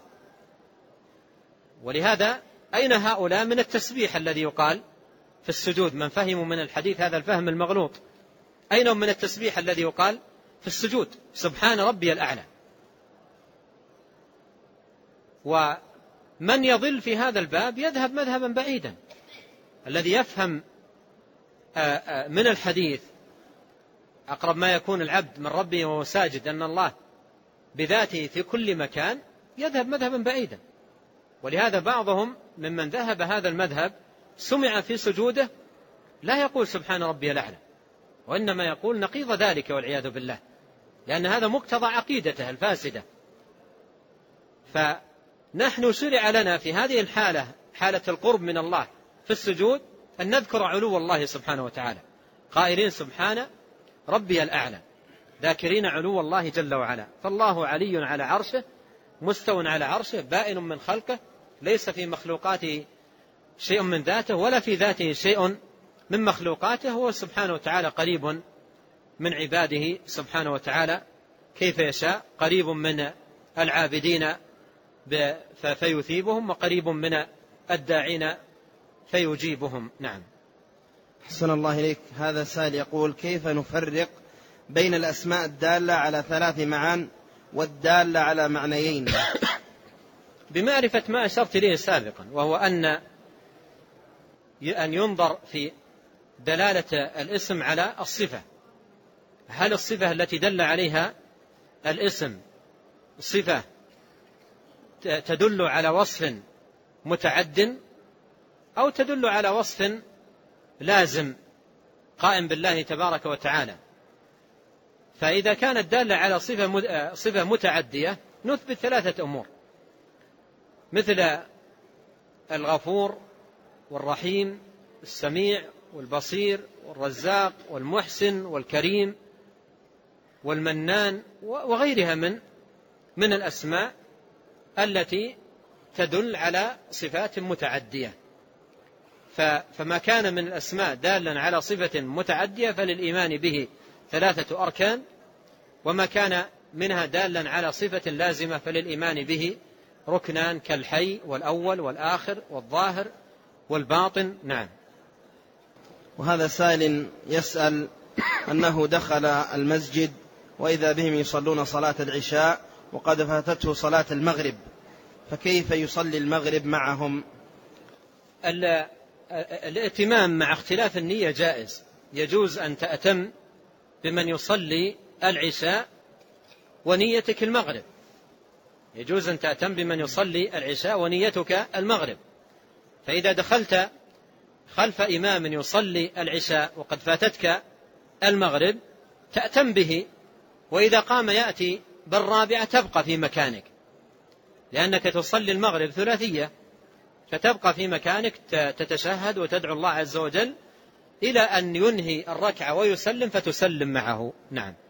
ولهذا أين هؤلاء من التسبيح الذي يقال في السجود؟ من فهموا من الحديث هذا الفهم المغلوط، أين هم من التسبيح الذي يقال في السجود؟ سبحان ربي الأعلى. ومن يضل في هذا الباب يذهب مذهبا بعيدا. الذي يفهم من الحديث أقرب ما يكون العبد من ربه وهو ساجد أن الله بذاته في كل مكان، يذهب مذهبا بعيدا. ولهذا بعضهم ممن ذهب هذا المذهب سمع في سجوده لا يقول سبحان ربي الأعلى، وإنما يقول نقيض ذلك والعياذ بالله، لأن هذا مقتضى عقيدته الفاسدة. فنحن شرع لنا في هذه الحالة، حالة القرب من الله في السجود، أن نذكر علو الله سبحانه وتعالى قائلين سبحان ربي الأعلى. ذاكرين علو الله جل وعلا. فالله علي على عرشه، مستو على عرشه، بائن من خلقه، ليس في مخلوقاته شيء من ذاته ولا في ذاته شيء من مخلوقاته. هو سبحانه وتعالى قريب من عباده سبحانه وتعالى كيف يشاء، قريب من العابدين فيثيبهم، وقريب من الداعين فيجيبهم. نعم. أحسن الله إليك. هذا سائل يقول: كيف نفرق بين الأسماء الدالة على 3 معان والدالة على معنيين؟ بمعرفة ما أشرت إليه سابقا، وهو أن ينظر في دلالة الاسم على الصفة. هل الصفة التي دل عليها الاسم صفة تدل على وصف متعد، أو تدل على وصف لازم قائم بالله تبارك وتعالى؟ فإذا كانت دالة على صفة متعدية نثبت 3 أمور، مثل الغفور والرحيم، السميع والبصير، والرزاق والمحسن والكريم والمنان، وغيرها من الأسماء التي تدل على صفات متعدية. فما كان من الأسماء دالا على صفة متعدية فللإيمان به 3 أركان، وما كان منها دالا على صفة لازمة فللإيمان به ركنان، كالحي والأول والآخر والظاهر والباطن. نعم. وهذا سائل يسأل أنه دخل المسجد وإذا بهم يصلون صلاة العشاء وقد فاتته صلاة المغرب، فكيف يصلي المغرب معهم؟ الائتمام مع اختلاف النية جائز، يجوز أن تأتم بمن يصلي العشاء ونيتك المغرب، يجوز أن تأتم بمن يصلي العشاء ونيتك المغرب. فإذا دخلت خلف إمام يصلي العشاء وقد فاتتك المغرب تأتم به، وإذا قام يأتي بالرابعة تبقى في مكانك، لأنك تصلي المغرب ثلاثية، فتبقى في مكانك تتشهد وتدعو الله عز وجل إلى أن ينهي الركعة ويسلم فتسلم معه. نعم.